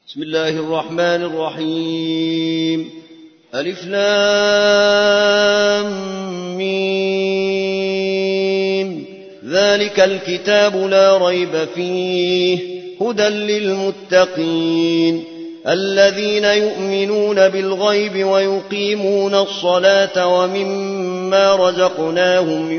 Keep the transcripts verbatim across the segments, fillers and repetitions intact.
بسم الله الرحمن الرحيم. ألف لام ميم. ذلك الكتاب لا ريب فيه هدى للمتقين الذين يؤمنون بالغيب ويقيمون الصلاة ومما رزقناهم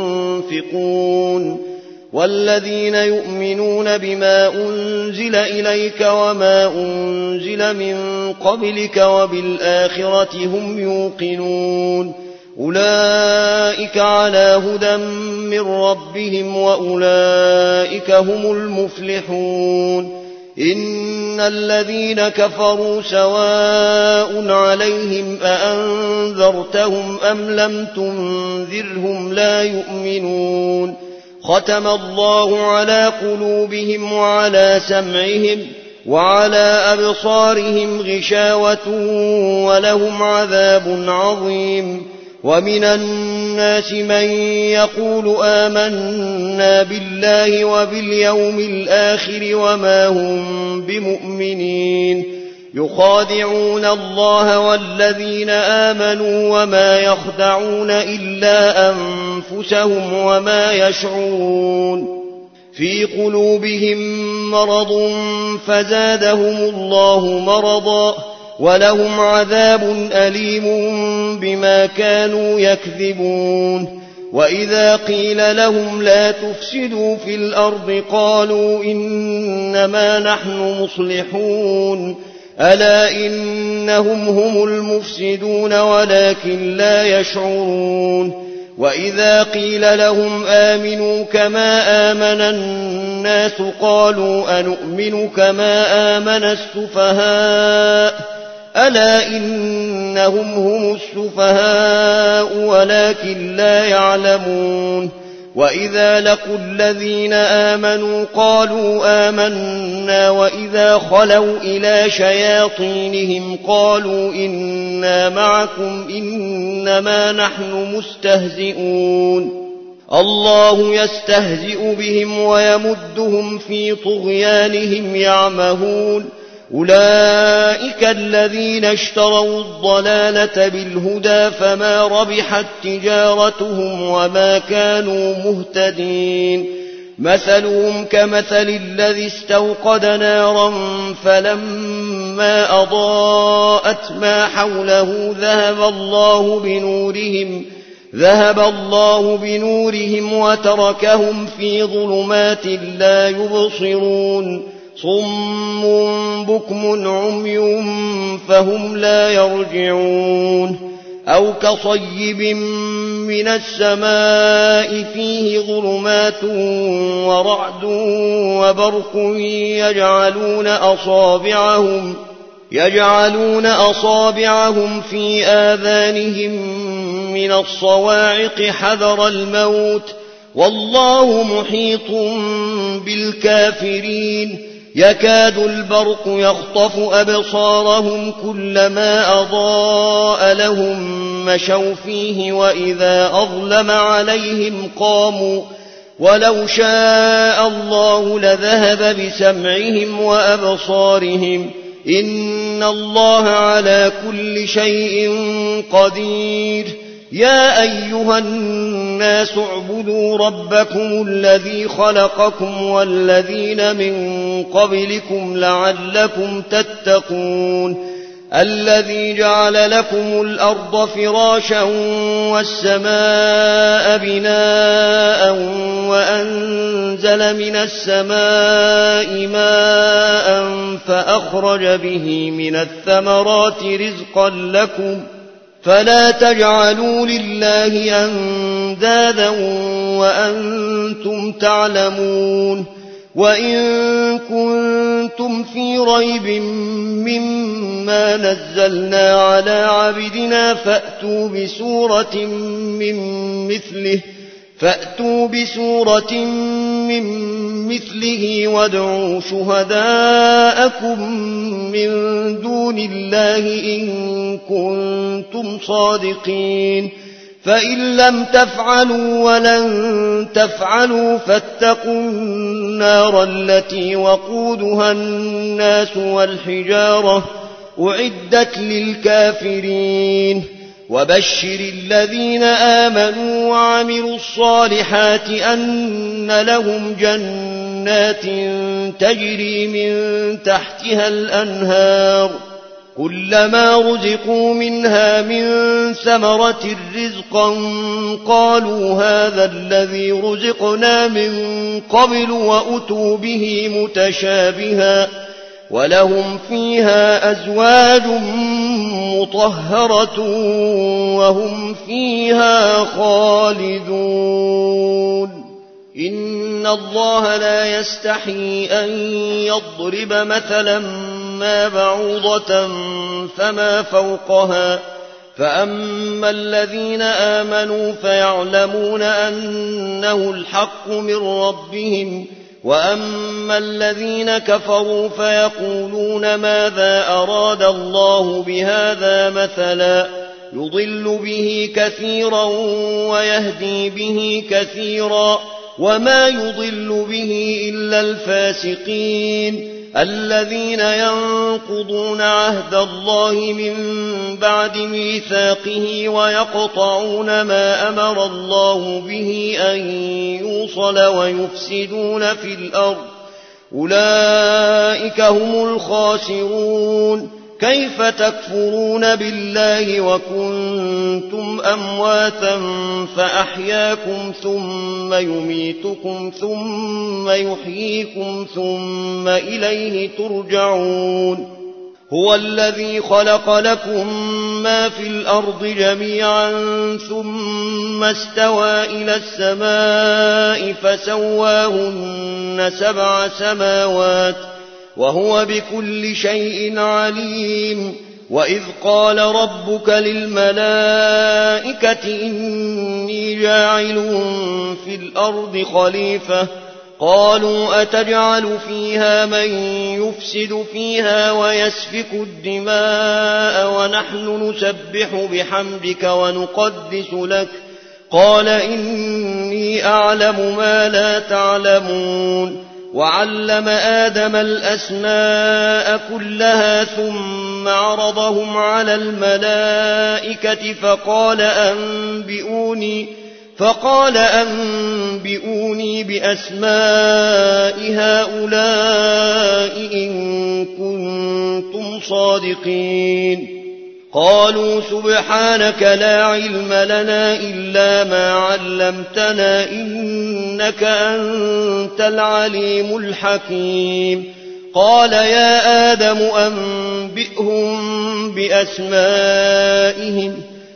ينفقون والذين يؤمنون بما أنزل إليك وما أنزل من قبلك وبالآخرة هم يوقنون أولئك على هدى من ربهم وأولئك هم المفلحون. إن الذين كفروا سواء عليهم أأنذرتهم أم لم تنذرهم لا يؤمنون. ختم الله على قلوبهم وعلى سمعهم وعلى أبصارهم غشاوة ولهم عذاب عظيم. ومن الناس من يقول آمنا بالله وباليوم الآخر وما هم بمؤمنين يخادعون الله والذين آمنوا وما يخدعون إلا أنفسهم وما يشعرون. في قلوبهم مرض فزادهم الله مرضا ولهم عذاب أليم بما كانوا يكذبون. وإذا قيل لهم لا تفسدوا في الأرض قالوا إنما نحن مصلحون ألا إنهم هم المفسدون ولكن لا يشعرون. وإذا قيل لهم آمنوا كما آمن الناس قالوا أنؤمن كما آمن السفهاء ألا إنهم هم السفهاء ولكن لا يعلمون. وإذا لقوا الذين آمنوا قالوا آمنا وإذا خلوا إلى شياطينهم قالوا إنا معكم إنما نحن مستهزئون. الله يستهزئ بهم ويمدهم في طغيانهم يعمهون. أولئك الذين اشتروا الضلالة بالهدى فما ربحت تجارتهم وما كانوا مهتدين. مثلهم كمثل الذي استوقد نارا فلما أضاءت ما حوله ذهب الله بنورهم ذهب الله بنورهم وتركهم في ظلمات لا يبصرون. صم بكم عمي فهم لا يرجعون. أو كصيب من السماء فيه ظلمات ورعد وبرق يجعلون أصابعهم يجعلون أصابعهم في آذانهم من الصواعق حذر الموت والله محيط بالكافرين. يكاد البرق يخطف أبصارهم كلما أضاء لهم مشوا فيه وإذا أظلم عليهم قاموا ولو شاء الله لذهب بسمعهم وأبصارهم إن الله على كل شيء قدير. يا أيها الناس اعبدوا ربكم الذي خلقكم والذين من قبلكم لعلكم تتقون. الذي جعل لكم الأرض فراشا والسماء بناء وأنزل من السماء ماء فأخرج به من الثمرات رزقا لكم فلا تجعلوا لله أندادا وأنتم تعلمون. وإن كنتم في ريب مما نزلنا على عبدنا فأتوا بسورة من مثله فأتوا بسورة من مثله وادعوا شهداءكم من دون الله إن كنتم صادقين. فإن لم تفعلوا ولن تفعلوا فاتقوا النار التي وقودها الناس والحجارة أعدت للكافرين وبشر الذين آمنوا وعملوا الصالحات أن لهم جنات تجري من تحتها الأنهار كلما رزقوا منها من ثمرة رزقا قالوا هذا الذي رزقنا من قبل وأتوا به متشابها ولهم فيها أزواج مطهرة وهم فيها خالدون إن الله لا يستحي أن يضرب مثلا ما بعوضة فما فوقها فأما الذين آمنوا فيعلمون أنه الحق من ربهم وأما الذين كفروا فيقولون ماذا أراد الله بهذا مثلا يضل به كثيرا ويهدي به كثيرا وما يضل به إلا الفاسقين الذين ينقضون عهد الله من بعد ميثاقه ويقطعون ما أمر الله به أن يوصل ويفسدون في الأرض أولئك هم الخاسرون كيف تكفرون بالله وكنتم أمواتا فأحياكم ثم يميتكم ثم يحييكم ثم إليه ترجعون هو الذي خلق لكم ما في الأرض جميعا ثم استوى إلى السماء فسواهن سبع سماوات وهو بكل شيء عليم وإذ قال ربك للملائكة إني جاعل في الأرض خليفة قالوا أتجعل فيها من يفسد فيها ويسفك الدماء ونحن نسبح بحمدك ونقدس لك قال إني أعلم ما لا تعلمون وعلم آدم الأسماء كلها ثم عرضهم على الملائكة فقال أنبئوني فقال أنبئوني بأسماء هؤلاء إن كنتم صادقين قالوا سبحانك لا علم لنا إلا ما علمتنا إنك أنت العليم الحكيم قال يا آدم أنبئهم بأسمائهم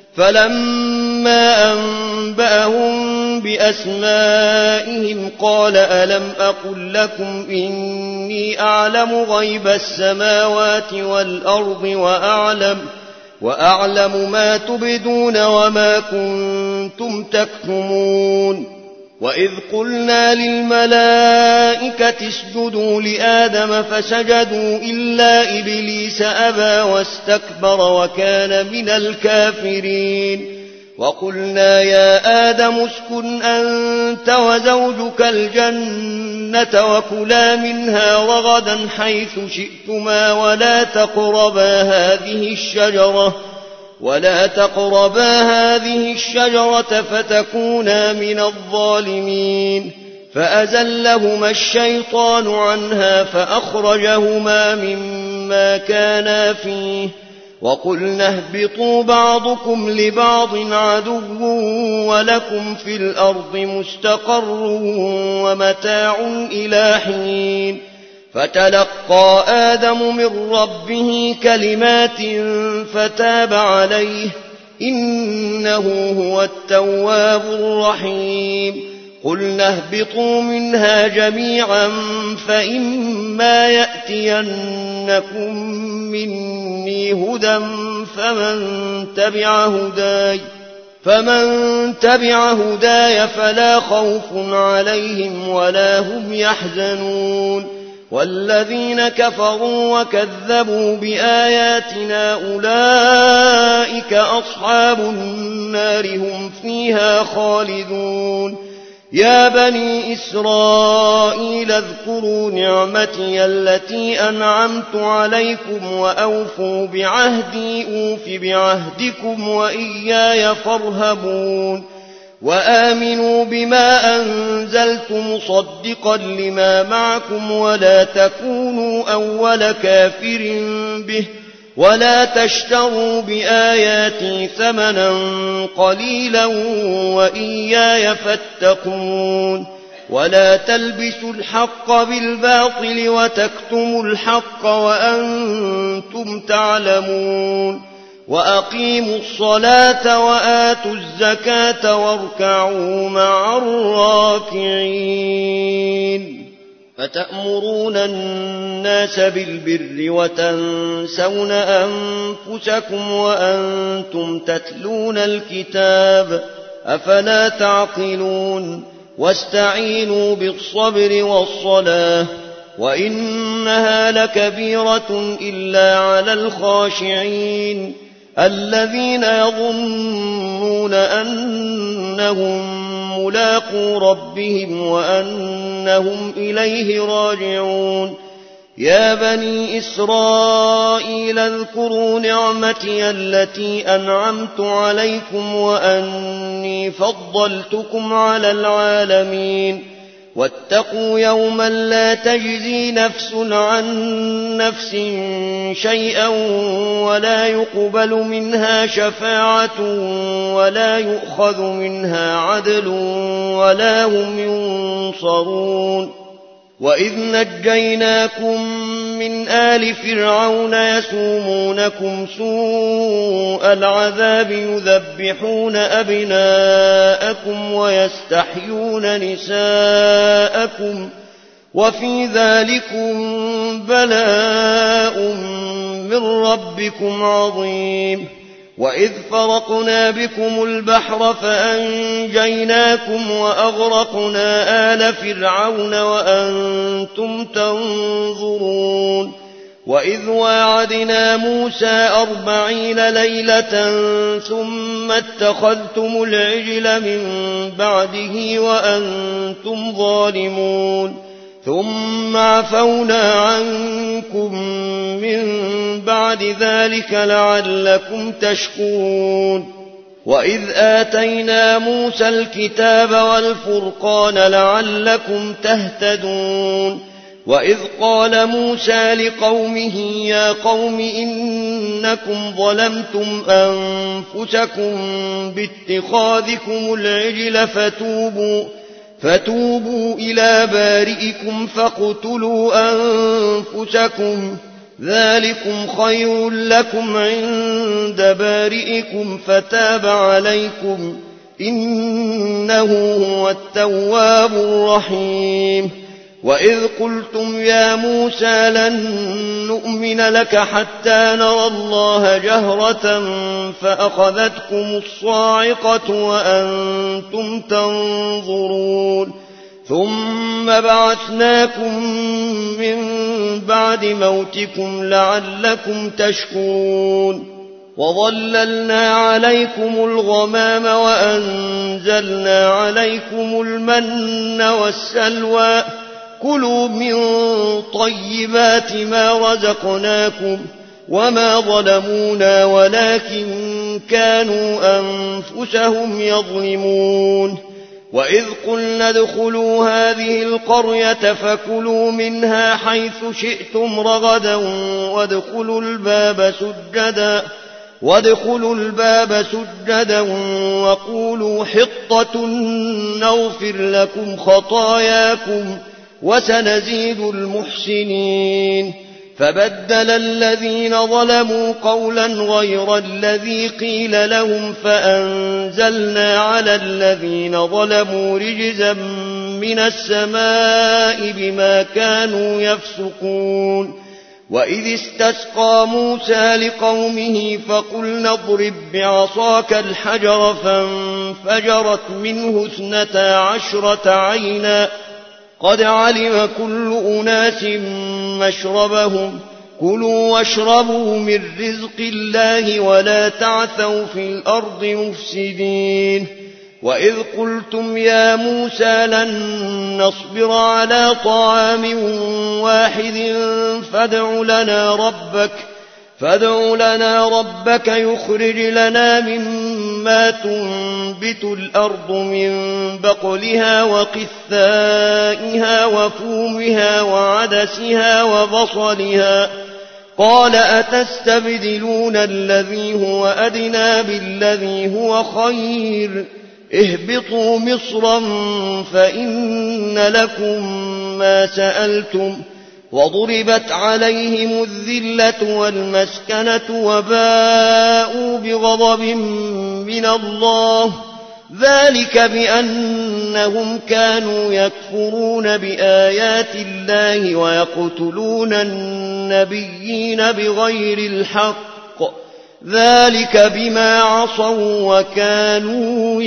فلما أنبأهم بأسمائهم قال ألم أقل لكم إني أعلم غيب السماوات والأرض وأعلم وأعلم ما تبدون وما كنتم تكتمون وإذ قلنا للملائكة اسجدوا لآدم فسجدوا إلا إبليس أبى واستكبر وكان من الكافرين وقلنا يا آدم اسكن أنت وزوجك الجنة وكلا منها رغدا حيث شئتما ولا تقربا هذه الشجرة ولا تقربا هذه الشجرة فتكونا من الظالمين فأزلهما الشيطان عنها فأخرجهما مما كانا فيه وقلنا اهبطوا بعضكم لبعض عدو ولكم في الأرض مستقر ومتاع إلى حين فتلقى آدم من ربه كلمات فتاب عليه إنه هو التواب الرحيم قلنا اهبطوا منها جميعا فإما يأتينكم مني هدى فمن تبع هداي فمن تبع هداي فلا خوف عليهم ولا هم يحزنون والذين كفروا وكذبوا بآياتنا أولئك أصحاب النار هم فيها خالدون يا بني إسرائيل اذكروا نعمتي التي أنعمت عليكم وأوفوا بعهدي أوف بعهدكم وإياي فارهبون وآمنوا بما أنزلت مصدقا لما معكم ولا تكونوا أول كافر به ولا تشتروا بآياتي ثمنا قليلا وإياي فاتقون ولا تلبسوا الحق بالباطل وتكتموا الحق وأنتم تعلمون وأقيموا الصلاة وآتوا الزكاة واركعوا مع الراكعين فتأمرون الناس بالبر وتنسون أنفسكم وأنتم تتلون الكتاب أفلا تعقلون واستعينوا بالصبر والصلاة وإنها لكبيرة إلا على الخاشعين الذين يظنون أنهم ملاقو ربهم وأنهم إليه راجعون يا بني إسرائيل اذكروا نعمتي التي أنعمت عليكم وأني فضلتكم على العالمين واتقوا يوما لا تجزي نفس عن نفس شيئا ولا يقبل منها شفاعة ولا يؤخذ منها عدل ولا هم ينصرون وإذ نجيناكم من آل فرعون يسومونكم سوء العذاب يذبحون أبناءكم ويستحيون نساءكم وفي ذلكم بلاء من ربكم عظيم وإذ فرقنا بكم البحر فأنجيناكم وأغرقنا آل فرعون وأنتم تنظرون وإذ واعدنا موسى أربعين ليلة ثم اتخذتم العجل من بعده وأنتم ظالمون ثم عفونا عنكم من بعد ذلك لعلكم تشكرون وإذ آتينا موسى الكتاب والفرقان لعلكم تهتدون وإذ قال موسى لقومه يا قوم إنكم ظلمتم أنفسكم باتخاذكم العجل فتوبوا فتوبوا إلى بارئكم فاقتلوا أنفسكم ذلكم خير لكم عند بارئكم فتاب عليكم إنه هو التواب الرحيم وإذ قلتم يا موسى لن نؤمن لك حتى نرى الله جهرة فأخذتكم الصاعقة وأنتم تنظرون ثم بعثناكم من بعد موتكم لعلكم تشكرون وظللنا عليكم الغمام وأنزلنا عليكم المن والسلوى كلوا من طيبات ما رزقناكم وما ظلمونا ولكن كانوا أنفسهم يظلمون وإذ قلنا ادخلوا هذه القرية فكلوا منها حيث شئتم رغدا وادخلوا الباب سجدا وادخلوا الباب سجدا وقولوا حطة نغفر لكم خطاياكم وسنزيد المحسنين فبدل الذين ظلموا قولا غير الذي قيل لهم فأنزلنا على الذين ظلموا رجزا من السماء بما كانوا يفسقون وإذ استسقى موسى لقومه فقلنا اضرب بعصاك الحجر فانفجرت منه اثنتا عشرة عينا قد علم كل أناس مشربهم كلوا واشربوا من رزق الله ولا تعثوا في الأرض مفسدين وإذ قلتم يا موسى لن نصبر على طعام واحد فادع لنا ربك فادع لنا ربك يخرج لنا مما تنبت الأرض من بقلها وقثائها وفومها وعدسها وبصلها قال أتستبدلون الذي هو أدنى بالذي هو خير اهبطوا مصرا فإن لكم ما سألتم وضربت عليهم الذلة والمسكنة وباءوا بغضب من الله ذلك بأنهم كانوا يكفرون بآيات الله ويقتلون النبيين بغير الحق ذلك بما عصوا وكانوا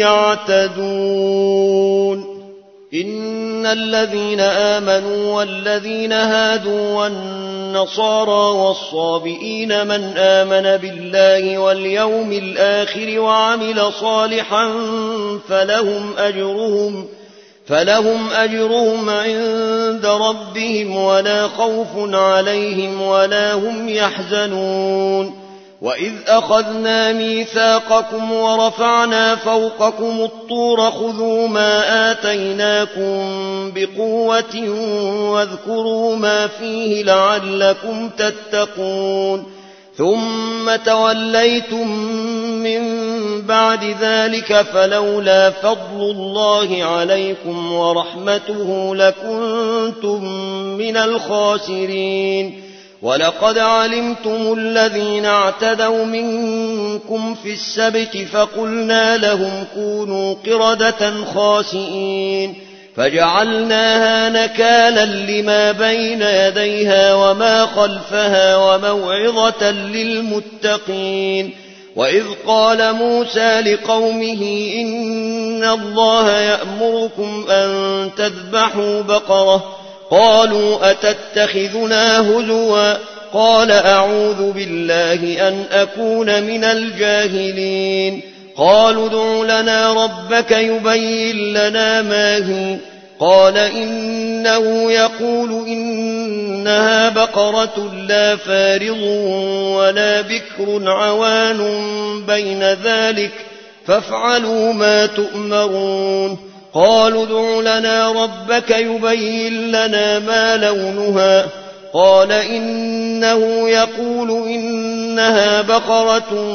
يعتدون إن الذين آمنوا والذين هادوا والنصارى والصابئين من آمن بالله واليوم الآخر وعمل صالحا فلهم أجرهم فلهم أجرهم عند ربهم ولا خوف عليهم ولا هم يحزنون وإذ أخذنا ميثاقكم ورفعنا فوقكم الطور خذوا ما آتيناكم بقوة واذكروا ما فيه لعلكم تتقون ثم توليتم من بعد ذلك فلولا فضل الله عليكم ورحمته لكنتم من الخاسرين ولقد علمتم الذين اعتدوا منكم في السبت فقلنا لهم كونوا قردة خاسئين فجعلناها نكالا لما بين يديها وما خلفها وموعظة للمتقين وإذ قال موسى لقومه إن الله يأمركم أن تذبحوا بقرة قالوا أتتخذنا هزوا قال أعوذ بالله أن أكون من الجاهلين قالوا ادع لنا ربك يبين لنا ما هي قال إنه يقول إنها بقرة لا فارض ولا بكر عوان بين ذلك فافعلوا ما تؤمرون قالوا ادع لنا ربك يبين لنا ما لونها قال إنه يقول إنها بقرة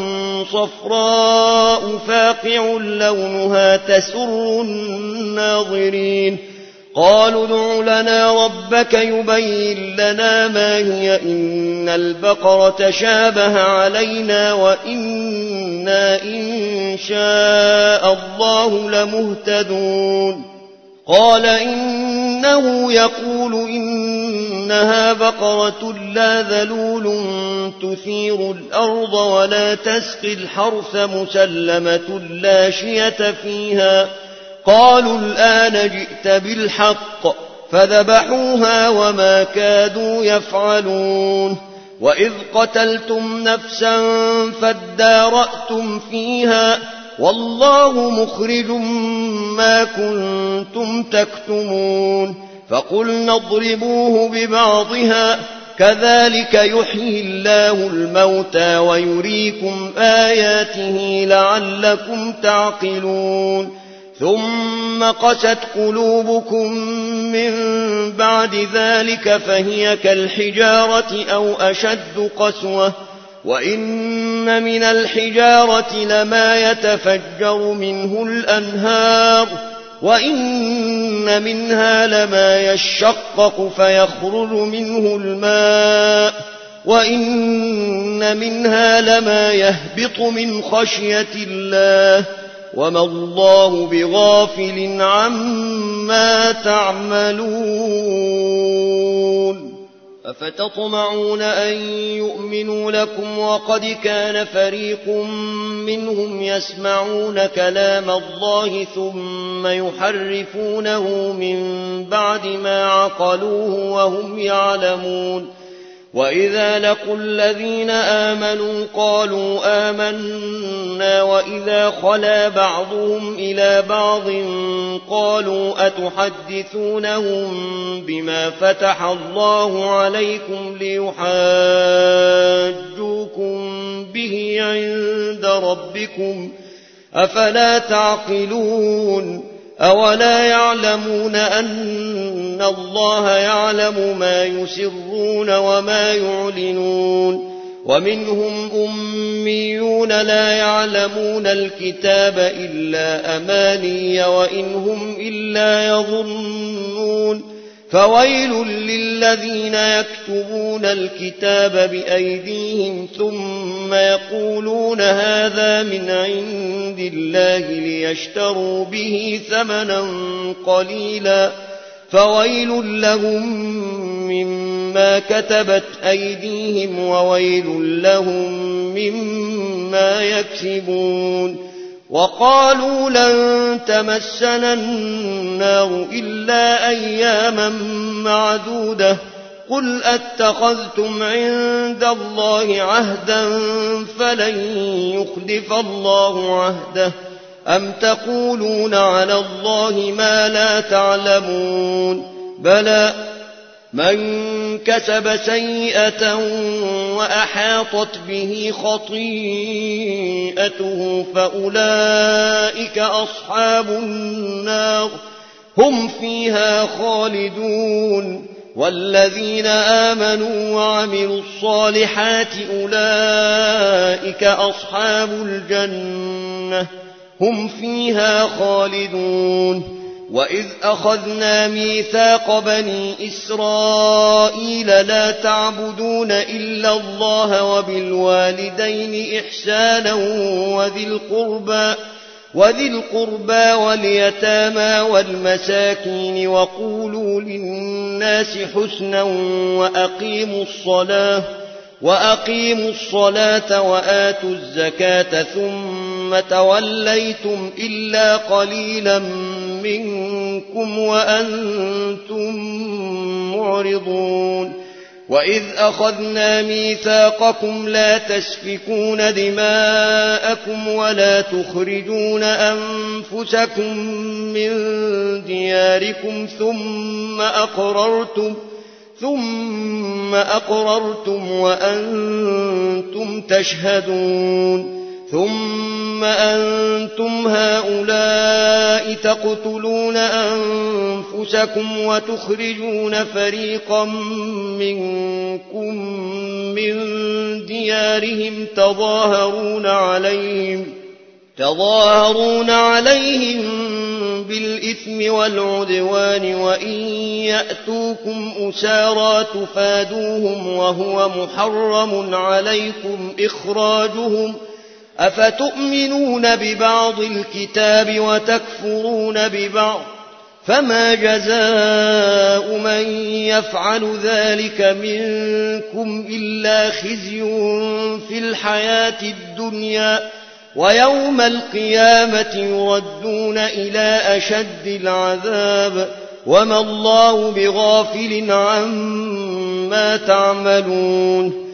صفراء فاقع لونها تسر الناظرين قالوا ادع لنا ربك يبين لنا ما هي إن البقرة شابه علينا وإنا إن شاء الله لمهتدون قال إنه يقول إنها بقرة لا ذلول تثير الأرض ولا تسقي الحرث مسلمة لا شية فيها قالوا الآن جئت بالحق فذبحوها وما كادوا يفعلون وإذ قتلتم نفسا فادارأتم فيها والله مخرج ما كنتم تكتمون فقلنا اضربوه ببعضها كذلك يحيي الله الموتى ويريكم آياته لعلكم تعقلون ثم قست قلوبكم من بعد ذلك فهي كالحجارة أو أشد قسوة وإن من الحجارة لما يتفجر منه الأنهار وإن منها لما يشقق فيخرج منه الماء وإن منها لما يهبط من خشية الله وما الله بغافل عما تعملون أفتطمعون أن يؤمنوا لكم وقد كان فريق منهم يسمعون كلام الله ثم يحرفونه من بعد ما عقلوه وهم يعلمون وإذا لقوا الذين آمنوا قالوا آمنا وإذا خلا بعضهم إلى بعض قالوا أتحدثونهم بما فتح الله عليكم ليحاجوكم به عند ربكم أفلا تعقلون أولا يعلمون أن الله يعلم ما يسرون وما يعلنون ومنهم أميون لا يعلمون الكتاب إلا أماني وإن هم إلا يظنون فويل للذين يكتبون الكتاب بأيديهم ثم يقولون هذا من عند الله ليشتروا به ثمنا قليلا فويل لهم مما كتبت أيديهم وويل لهم مما يكسبون وقالوا لن تمسنا النار إلا أياما معدودة قل أتخذتم عند الله عهدا فلن يخلف الله عهده أم تقولون على الله ما لا تعلمون بلى من كسب سيئة وأحاطت به خطيئته فأولئك أصحاب النار هم فيها خالدون والذين آمنوا وعملوا الصالحات أولئك أصحاب الجنة هم فيها خالدون وإذ أخذنا ميثاق بني إسرائيل لا تعبدون إلا الله وبالوالدين إحسانا وذي القربى وذي القربى واليتامى والمساكين وقولوا للناس حسنا وأقيموا الصلاة وأقيموا الصلاة وآتوا الزكاة ثم توليتم إلا قليلا منكم وأنتم معرضون وإذ أخذنا ميثاقكم لا تسفكون دماءكم ولا تخرجون أنفسكم من دياركم ثم أقررتم ثم أقررتم وأنتم تشهدون ثم أنتم هؤلاء تقتلون أنفسكم وتخرجون فريقا منكم من ديارهم تظاهرون عليهم تظاهرون عليهم بالإثم والعدوان وإن يأتوكم أسارى تفادوهم وهو محرم عليكم إخراجهم أفتؤمنون ببعض الكتاب وتكفرون ببعض فما جزاء من يفعل ذلك منكم إلا خزي في الحياة الدنيا ويوم القيامة يردون إلى أشد العذاب وما الله بغافل عما تعملون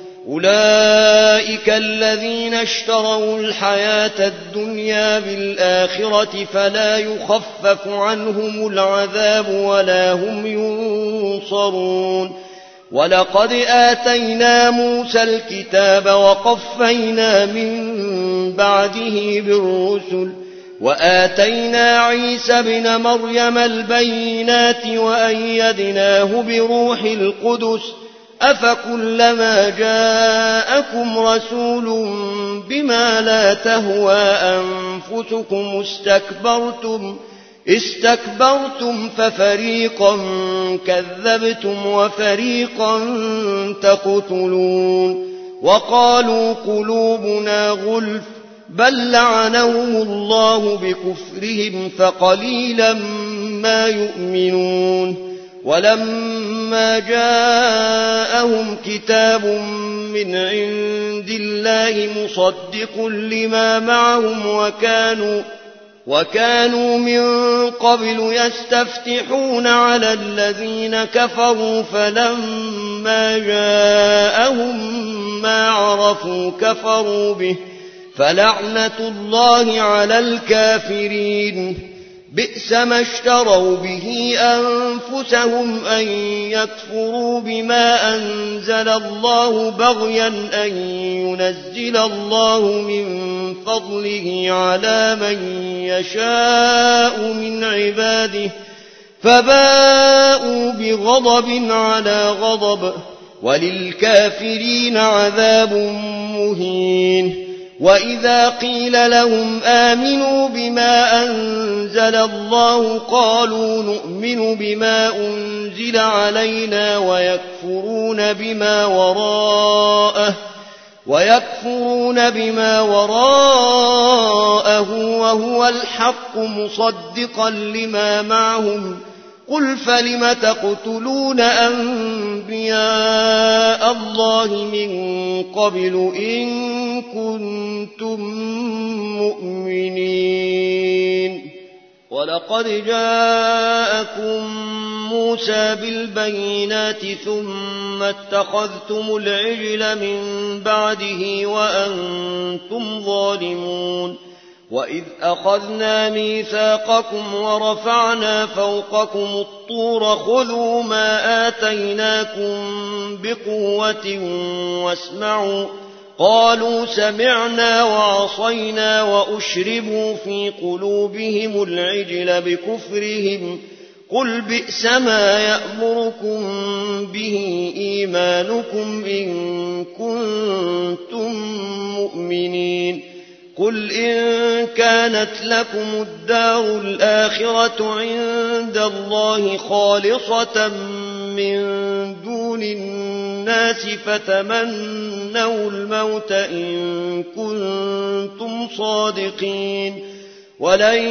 أولئك الذين اشتروا الحياة الدنيا بالآخرة فلا يخفف عنهم العذاب ولا هم ينصرون ولقد آتينا موسى الكتاب وقفينا من بعده بالرسل وآتينا عيسى ابن مريم البينات وأيدناه بروح القدس أفكلما جاءكم رسول بما لا تهوى أنفسكم استكبرتم استكبرتم ففريقا كذبتم وفريقا تقتلون وقالوا قلوبنا غلف بل لعنهم الله بكفرهم فقليلا ما يؤمنون ولما جاءهم كتاب من عند الله مصدق لما معهم وكانوا, وكانوا من قبل يستفتحون على الذين كفروا فلما جاءهم ما عرفوا كفروا به فلعنة الله على الكافرين. بئس ما اشتروا به أنفسهم أن يكفروا بما أنزل الله بغيا أن ينزل الله من فضله على من يشاء من عباده فباءوا بغضب على غضب وللكافرين عذاب مهين. وإذا قيل لهم آمنوا بما أنزل الله قالوا نؤمن بما أنزل علينا ويكفرون بما وراءه ويكفرون بما وراءه وهو الحق مصدقا لما معهم. قل فلم تقتلون أنبياء الله من قبل إن كنتم مؤمنين. ولقد جاءكم موسى بالبينات ثم اتخذتم العجل من بعده وأنتم ظالمون. وإذ أخذنا ميثاقكم ورفعنا فوقكم الطور خذوا ما آتيناكم بقوة واسمعوا قالوا سمعنا وعصينا وأشربوا في قلوبهم العجل بكفرهم. قل بئس ما يأمركم به إيمانكم إن كنتم مؤمنين. قل إن كانت لكم الدار الآخرة عند الله خالصة من دون الناس فتمنوا الموت إن كنتم صادقين ولن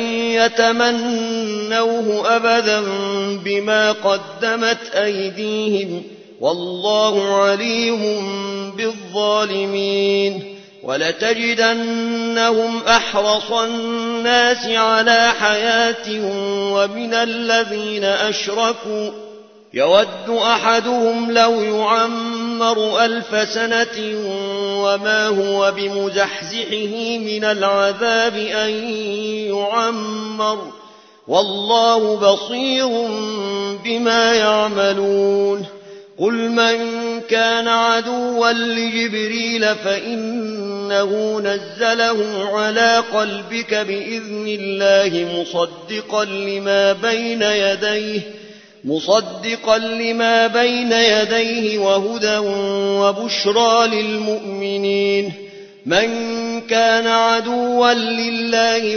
يتمنوه أبدا بما قدمت أيديهم والله عليم بالظالمين. ولتجدنهم أحرص الناس على حياة ومن الذين أشركوا يود أحدهم لو يعمر ألف سنة وما هو بمزحزحه من العذاب أن يعمر والله بصير بما يعملون. قل من كان عدوا لجبريل فإنه نزله على قلبك بإذن الله مصدقا لما بين يديه مصدقا لما بين يديه وهدى وبشرى للمؤمنين. من كان عدوا لله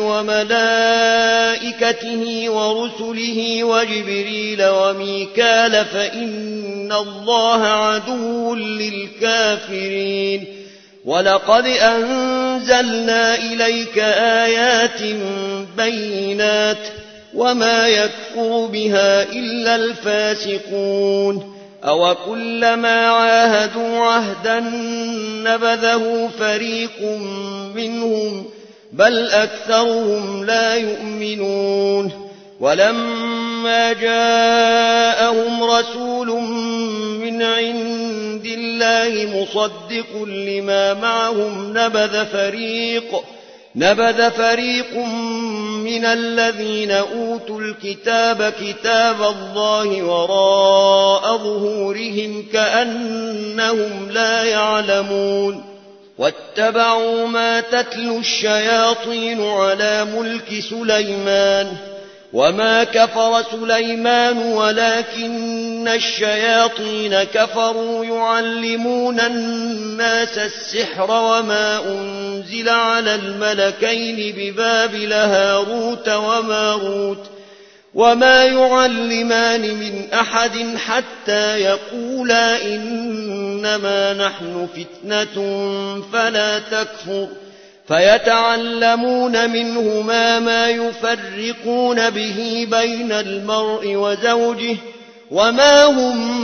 وملائكته ورسله وجبريل وميكال فإن الله عدو للكافرين. ولقد أنزلنا إليك آيات بينات وما يكفر بها إلا الفاسقون. أو كلما عاهدوا عهدا نبذه فريق منهم بل أكثرهم لا يؤمنون. ولما جاءهم رسول من عند الله مصدق لما معهم نبذ فريق نبذ فريق من الذين أوتوا الكتاب كتاب الله وراء ظهورهم كأنهم لا يعلمون. واتبعوا ما تتلو الشياطين على ملك سليمان وما كفر سليمان ولكن الشياطين كفروا يعلمون الناس السحر وما أنزل على الملكين ببابل هاروت وماروت وما يعلمان من أحد حتى يقولا إنما نحن فتنة فلا تكفر فيتعلمون منهما ما يفرقون به بين المرء وزوجه وما هم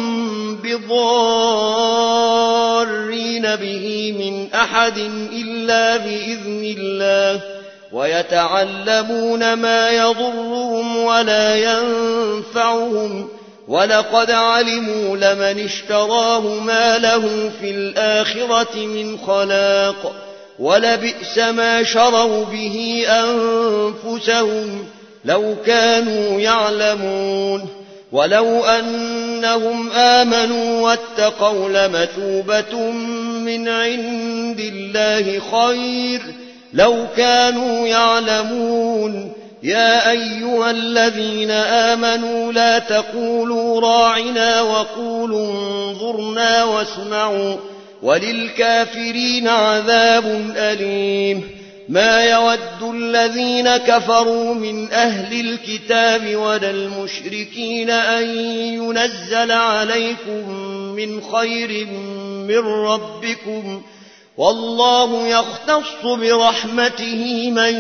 بضارين به من أحد إلا بإذن الله ويتعلمون ما يضرهم ولا ينفعهم ولقد علموا لمن اشتراه ما له في الآخرة من خلاق ولبئس ما شروا به أنفسهم لو كانوا يعلمون ولو أنهم آمنوا واتقوا لمثوبة من عند الله خير لو كانوا يعلمون يا أيها الذين آمنوا لا تقولوا راعنا وقولوا انظرنا واسمعوا وللكافرين عذاب أليم ما يود الذين كفروا من أهل الكتاب ولا المشركين أن ينزل عليكم من خير من ربكم والله يختص برحمته من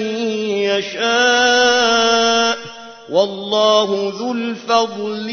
يشاء والله ذو الفضل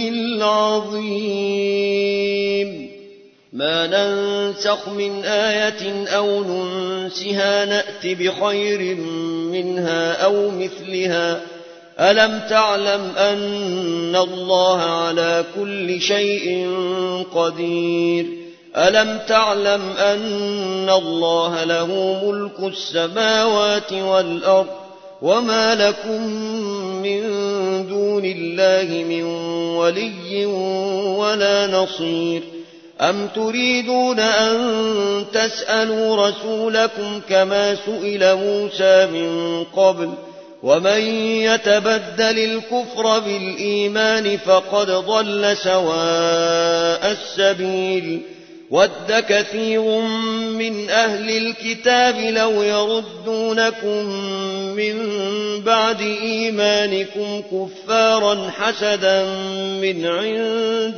العظيم ما ننسخ من آية أو ننسها نأت بخير منها أو مثلها ألم تعلم أن الله على كل شيء قدير ألم تعلم أن الله له ملك السماوات والأرض وما لكم من دون الله من ولي ولا نصير أم تريدون أن تسألوا رسولكم كما سئل موسى من قبل ومن يتبدل الكفر بالإيمان فقد ضل سواء السبيل ود كثير من أهل الكتاب لو يردونكم من بعد إيمانكم كفارا حسدا من عند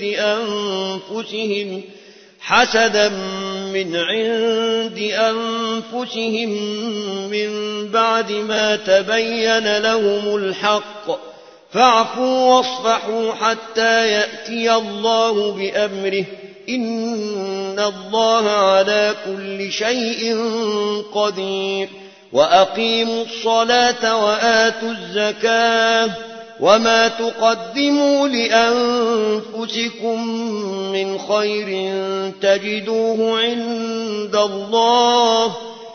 أنفسهم حسدا من عند أنفسهم من بعد ما تبين لهم الحق فاعفوا واصفحوا حتى يأتي الله بأمره إن الله على كل شيء قدير وأقيموا الصلاة وآتوا الزكاة وما تقدموا لأنفسكم من خير تجدوه عند الله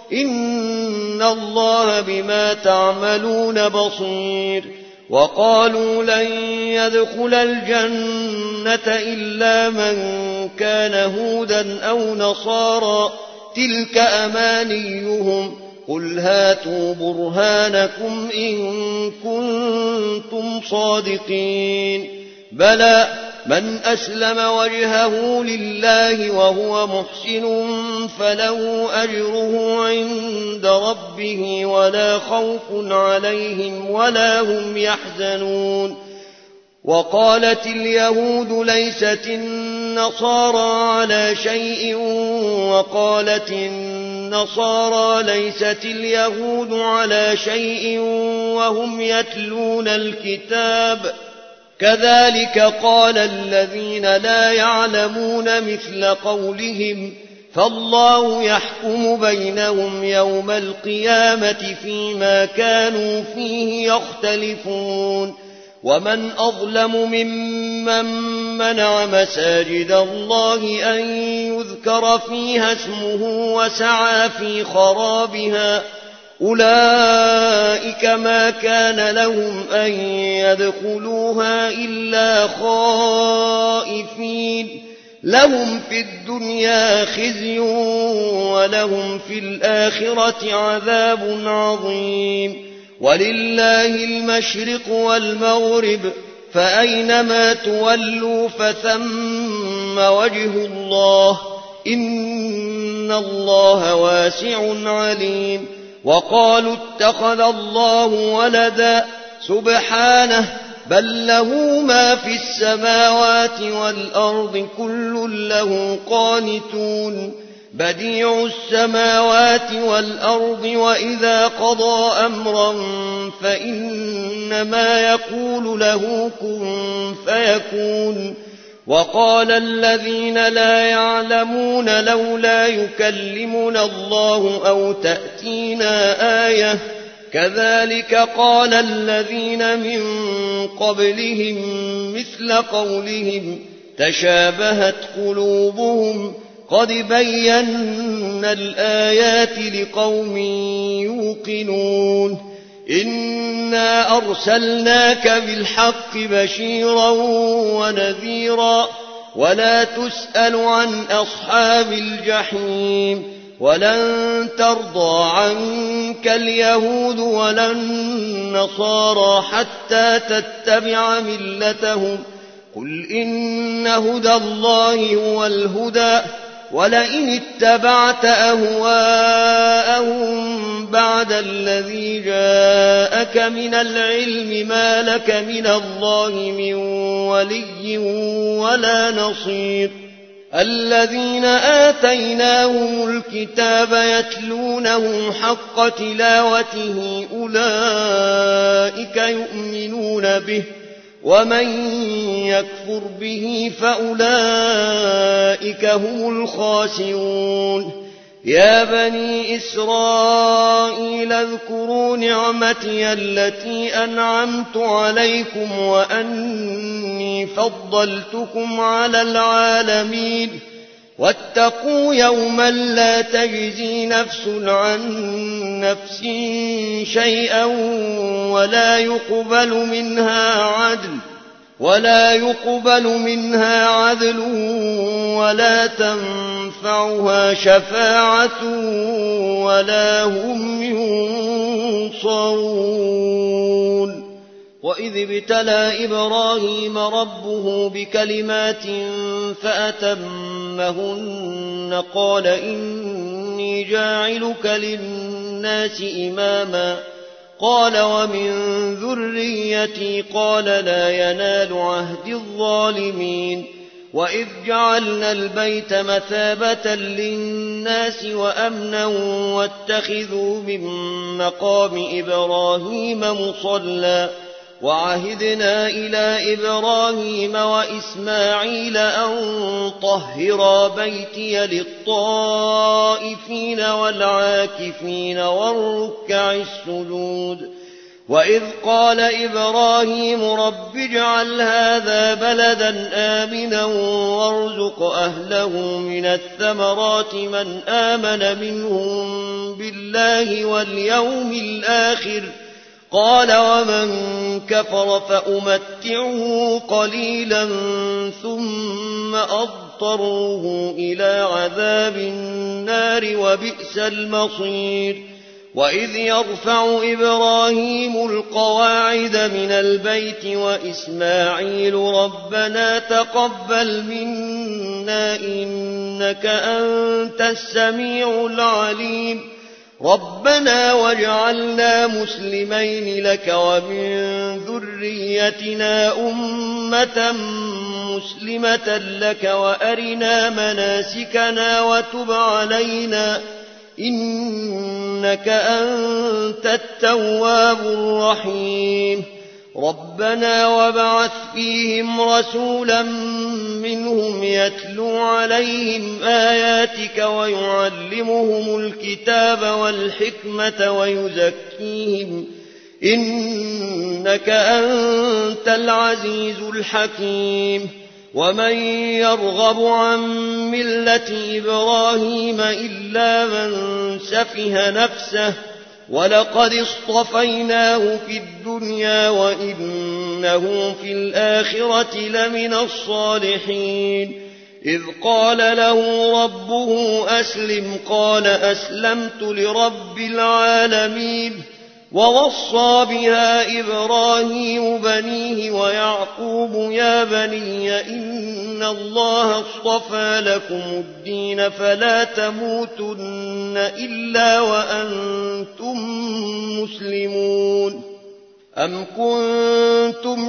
إن الله بما تعملون بصير وقالوا لن يدخل الجنة إلا من كان هودا أو نصارى تلك أمانيهم قل هاتوا برهانكم إن كنتم صادقين بلى من أسلم وجهه لله وهو محسن فله أجره عند ربه ولا خوف عليهم ولا هم يحزنون وقالت اليهود ليست النصارى على شيء وقالت النصارى ليست اليهود على شيء وهم يتلون الكتاب كذلك قال الذين لا يعلمون مثل قولهم فالله يحكم بينهم يوم القيامة فيما كانوا فيه يختلفون ومن أظلم ممن منع مساجد الله أن يذكر فيها اسمه وسعى في خرابها أولئك ما كان لهم أن يدخلوها إلا خائفين لهم في الدنيا خزي ولهم في الآخرة عذاب عظيم ولله المشرق والمغرب فأينما تولوا فثم وجه الله إن الله واسع عليم وقالوا اتخذ الله ولدا سبحانه بل له ما في السماوات والأرض كل له قانتون بديع السماوات والأرض وإذا قضى أمرا فإنما يقول له كن فيكون وقال الذين لا يعلمون لولا يكلمنا الله أو تأتينا آية كذلك قال الذين من قبلهم مثل قولهم تشابهت قلوبهم قد بينا الآيات لقوم يوقنون إنا أرسلناك بالحق بشيرا ونذيرا ولا تسأل عن أصحاب الجحيم ولن ترضى عنك اليهود ولا النصارى حتى تتبع ملتهم قل إن هدى الله هو الهدى ولئن اتبعت أهواءهم بعد الذي جاءك من العلم ما لك من الله من ولي ولا نصير الذين آتيناهم الكتاب يتلونه حق تلاوته أولئك يؤمنون به ومن يكفر به فأولئك هم الخاسرون يا بني إسرائيل اذكروا نعمتي التي أنعمت عليكم وأني فضلتكم على العالمين واتقوا يوما لا تجزي نفس عن نفس شيئا ولا يقبل منها عدل ولا يقبل منها عدل ولا تنفعها شفاعة ولا هم ينصرون وإذ ابتلى إبراهيم ربه بكلمات فأتمهن قال إني جاعلك للناس إماما قال ومن ذريتي قال لا ينال عهد الظالمين وإذ جعلنا البيت مثابة للناس وأمنا واتخذوا من مقام إبراهيم مصلى وعهدنا إلى إبراهيم وإسماعيل أن طهرا بيتي للطائفين والعاكفين والركع السجود وإذ قال إبراهيم رب اجعل هذا بلدا آمنا وارزق أهله من الثمرات من آمن منهم بالله واليوم الآخر قال ومن كفر فأمتعه قليلا ثم أضطره إلى عذاب النار وبئس المصير وإذ يرفع إبراهيم القواعد من البيت وإسماعيل ربنا تقبل منا إنك أنت السميع العليم ربنا واجعلنا مسلمين لك ومن ذريتنا أمة مسلمة لك وأرنا مناسكنا وتب علينا إنك أنت التواب الرحيم ربنا وابعث فيهم رسولا منهم يتلو عليهم آياتك ويعلمهم الكتاب والحكمة ويزكيهم إنك أنت العزيز الحكيم ومن يرغب عن ملة إبراهيم إلا من سفه نفسه ولقد اصطفيناه في الدنيا وإنه في الآخرة لمن الصالحين إذ قال له ربه أسلم قال أسلمت لرب العالمين ووصى بها إبراهيم بنيه ويعقوب يا بني إن الله اصطفى لكم الدين فلا تموتن إلا وأنتم مسلمون أم كنتم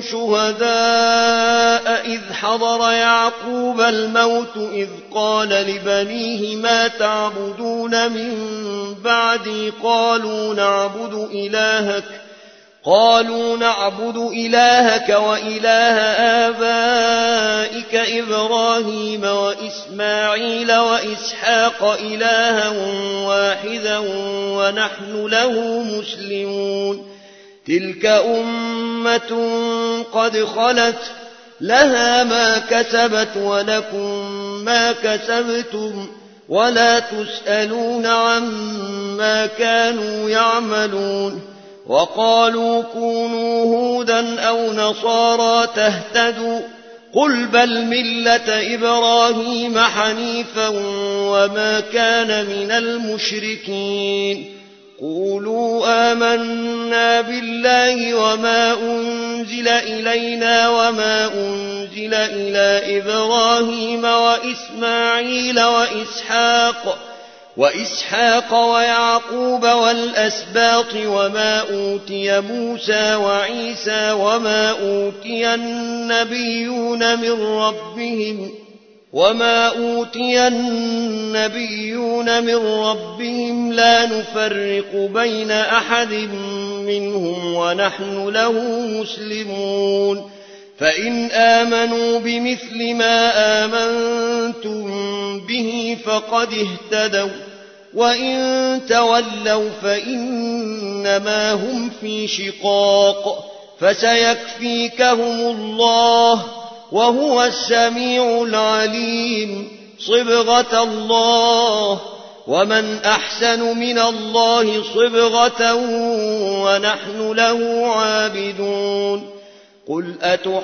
شهداء إذ حضر يعقوب الموت إذ قال لبنيه ما تعبدون من بعدي قالوا نعبد إلهك قالوا نعبد إلهك وإله آبائك إبراهيم وإسماعيل وإسحاق إلها واحدا ونحن له مسلمون تلك أمة قد خلت لها ما كسبت ولكم ما كسبتم ولا تسألون عما كانوا يعملون وقالوا كونوا هودا أو نصارى تهتدوا قل بل ملة إبراهيم حنيفا وما كان من المشركين قولوا آمنا بالله وما أنزل إلينا وما أنزل إلى إبراهيم وإسماعيل وإسحاق وإسحاق ويعقوب والأسباط وما أوتي موسى وعيسى وما أوتي النبيون من ربهم وما أوتي النبيون من ربهم لا نفرق بين أحد منهم ونحن له مسلمون فإن آمنوا بمثل ما آمنتم به فقد اهتدوا وإن تولوا فإنما هم في شقاق فسيكفيكهم الله وهو السميع العليم صبغة الله ومن أحسن من الله صبغة ونحن له عابدون قل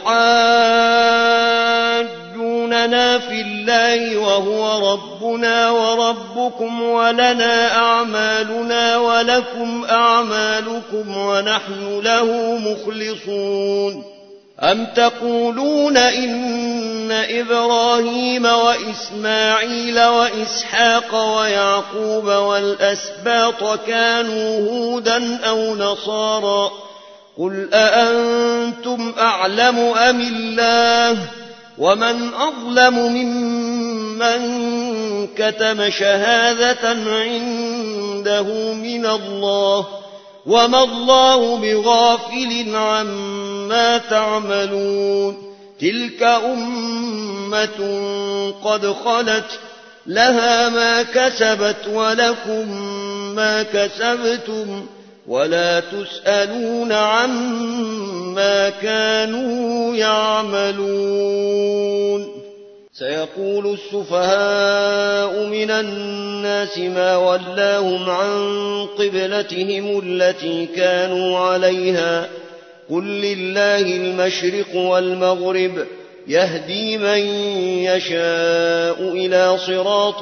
أتحاجوننا في الله وهو ربنا وربكم ولنا أعمالنا ولكم أعمالكم ونحن له مخلصون أم تقولون إن إبراهيم وإسماعيل وإسحاق ويعقوب والأسباط كانوا هودا أو نصارى قل أأنتم أعلم أم الله ومن أظلم ممن كتم شهادة عنده من الله وما الله بغافل عما تعملون تلك أمة قد خلت لها ما كسبت ولكم ما كسبتم ولا تسألون عما كانوا يعملون سيقول السفهاء من الناس ما ولاهم عن قبلتهم التي كانوا عليها قل لله المشرق والمغرب يهدي من يشاء إلى صراط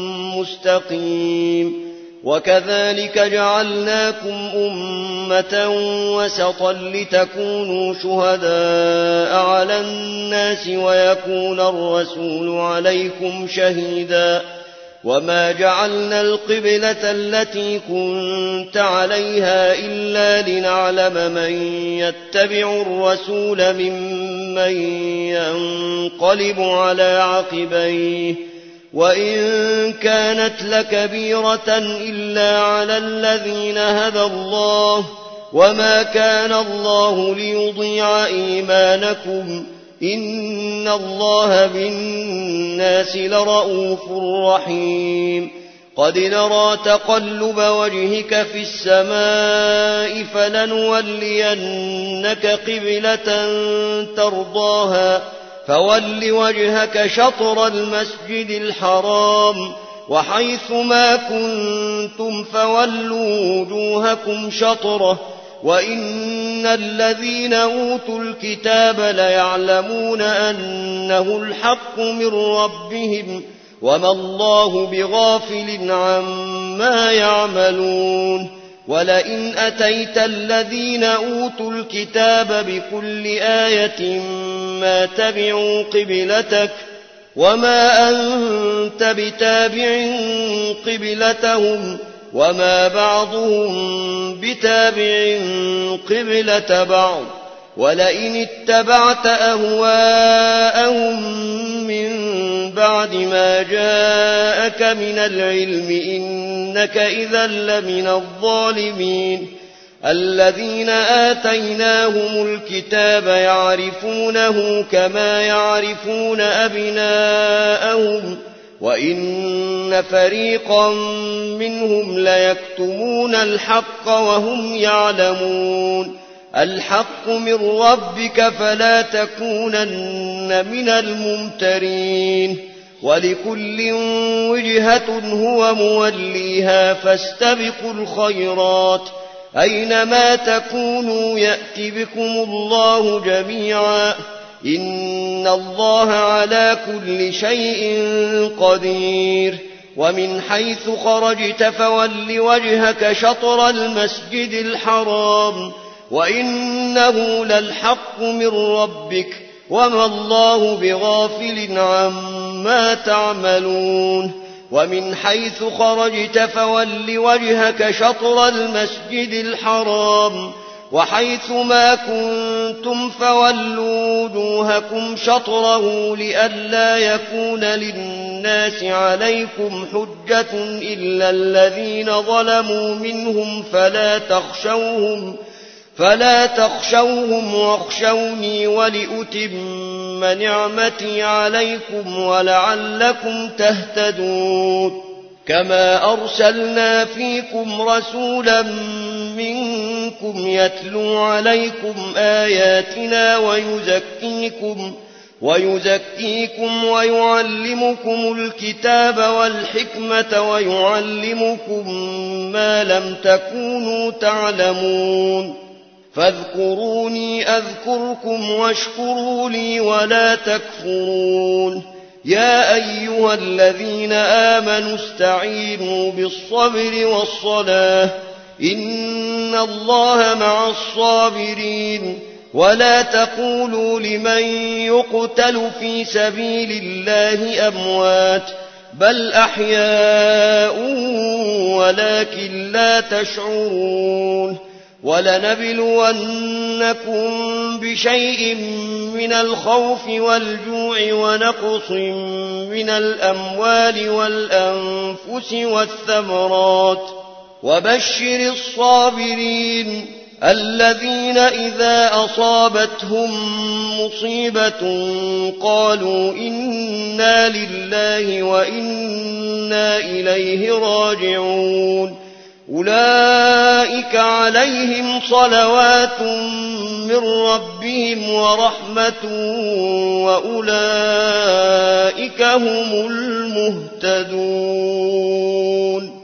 مستقيم وكذلك جعلناكم أمة وسطا لتكونوا شهداء على الناس ويكون الرسول عليكم شهيدا وما جعلنا القبلة التي كنت عليها إلا لنعلم من يتبع الرسول ممن ينقلب على عقبيه وإن كانت لكبيرة إلا على الذين هدى الله وما كان الله ليضيع إيمانكم إن الله بالناس لرءوف رحيم قد نرى تقلب وجهك في السماء فلنولينك قبلة ترضاها فول وجهك شطر المسجد الحرام وحيث ما كنتم فولوا وجوهكم شطره وإن الذين أوتوا الكتاب ليعلمون أنه الحق من ربهم وما الله بغافل عما يعملون ولئن أتيت الذين أوتوا الكتاب بكل آية ما تبعوا قبلتك وما أنت بتابع قبلتهم وما بعضهم بتابع قبلة بعض ولئن اتبعت أهواءهم من بعد ما جاءك من العلم إنك إذا لمن الظالمين الذين آتيناهم الكتاب يعرفونه كما يعرفون أبناءهم وإن فريقا منهم ليكتمون الحق وهم يعلمون الحق من ربك فلا تكونن من الممترين ولكل وجهة هو موليها فاستبقوا الخيرات أينما تكونوا يأت بكم الله جميعا إن الله على كل شيء قدير ومن حيث خرجت فول وجهك شطر المسجد الحرام وإنه للحق من ربك وما الله بغافل عما تعملون ومن حيث خرجت فول وجهك شطر المسجد الحرام وحيث ما كنتم فولوا وجوهكم شطره لئلا يكون للناس عليكم حجة إلا الذين ظلموا منهم فلا تخشوهم فلا تخشوهم واخشوني ولأتم نعمتي عليكم ولعلكم تهتدون كما أرسلنا فيكم رسولا منكم يتلو عليكم آياتنا ويزكيكم ويزكيكم ويعلمكم الكتاب والحكمة ويعلمكم ما لم تكونوا تعلمون فاذكروني أذكركم واشكروا لي ولا تكفرون يا أيها الذين آمنوا استعينوا بالصبر والصلاة إن الله مع الصابرين ولا تقولوا لمن يقتل في سبيل الله أموات بل أحياء ولكن لا تشعرون ولنبلونكم بشيء من الخوف والجوع ونقص من الأموال والأنفس والثمرات وبشر الصابرين الذين إذا أصابتهم مصيبة قالوا إنا لله وإنا إليه راجعون أولئك عليهم صلوات من ربهم ورحمة وأولئك هم المهتدون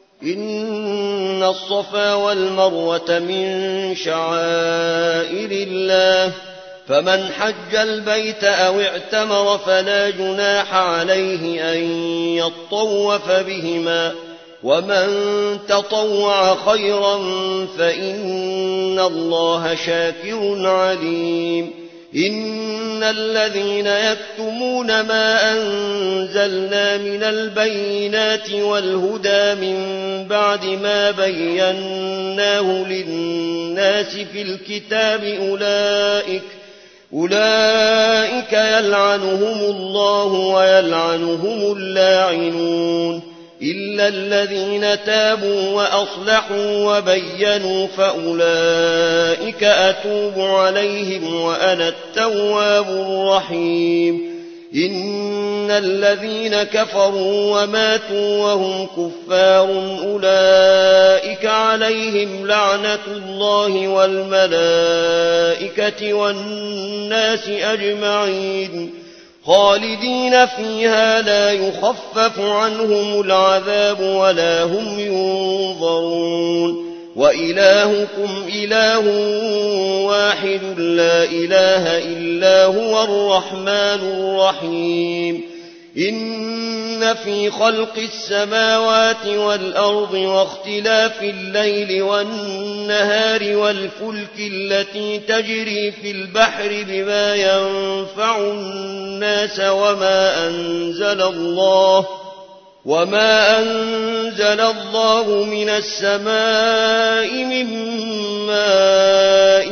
إن الصفا والمروة من شعائر الله فمن حج البيت أو اعتمر فلا جناح عليه أن يطوف بهما ومن تطوع خيرا فإن الله شاكر عليم إن الذين يكتمون ما أنزلنا من البينات والهدى من بعد ما بيناه للناس في الكتاب أولئك أولئك يلعنهم الله ويلعنهم اللاعنون إلا الذين تابوا وأصلحوا وبينوا فأولئك أتوب عليهم وأنا التواب الرحيم إن الذين كفروا وماتوا وهم كفار أولئك عليهم لعنة الله والملائكة والناس أجمعين خالدين فيها لا يخفف عنهم العذاب ولا هم ينظرون وإلهكم إله واحد لا إله إلا هو الرحمن الرحيم إن في خلق السماوات والأرض واختلاف الليل والنهار والفلك التي تجري في البحر بما ينفع الناس وما أنزل الله وما أنزل الله من السماء من ماء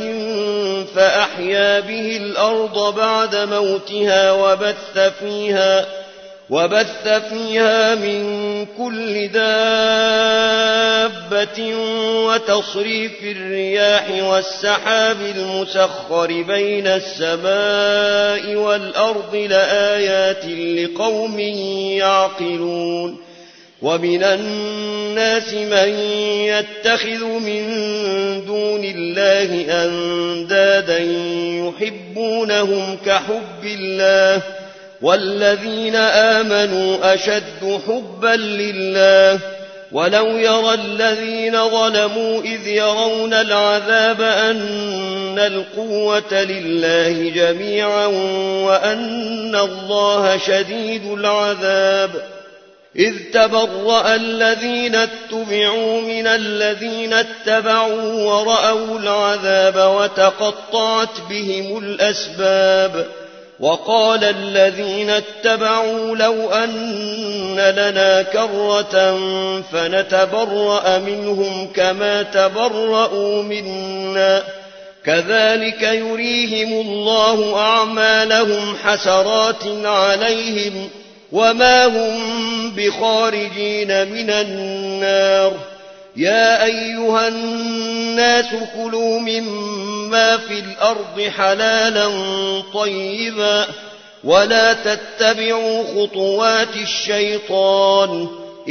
فأحيا به الأرض بعد موتها وبث فيها وبث فيها من كل دابة حبة وتصريف الرياح والسحاب المسخر بين السماء والأرض لآيات لقوم يعقلون ومن الناس من يتخذ من دون الله أندادا يحبونهم كحب الله والذين آمنوا أشد حبا لله ولو يرى الذين ظلموا إذ يرون العذاب أن القوة لله جميعا وأن الله شديد العذاب إذ تبرأ الذين اتبعوا من الذين اتبعوا ورأوا العذاب وتقطعت بهم الأسباب وقال الذين اتبعوا لو أن لنا كرة فنتبرأ منهم كما تبرأوا منا كذلك يريهم الله أعمالهم حسرات عليهم وما هم بخارجين من النار يا أيها الناس كلوا مما في الأرض حلالا طيبا ولا تتبعوا خطوات الشيطان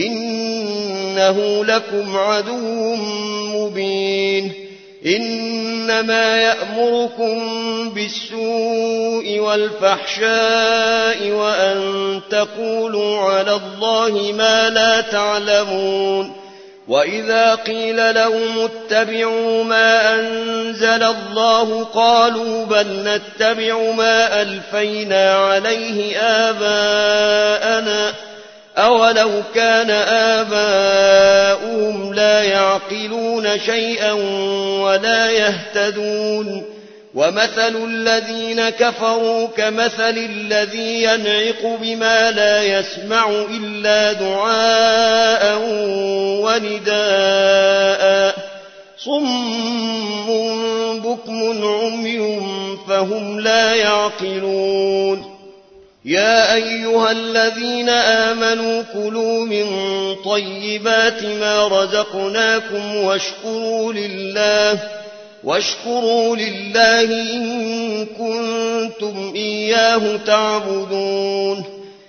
إنه لكم عدو مبين إنما يأمركم بالسوء والفحشاء وأن تقولوا على الله ما لا تعلمون وإذا قيل لهم اتبعوا ما أنزل الله قالوا بل نتبع ما ألفينا عليه آباءنا أولو كان آباؤهم لا يعقلون شيئا ولا يهتدون ومثل الذين كفروا كمثل الذي ينعق بما لا يسمع إلا دعاء ونداء صم بكم عمي فهم لا يعقلون يا أيها الذين آمنوا كلوا من طيبات ما رزقناكم واشكروا لله واشكروا لله إن كنتم إياه تعبدون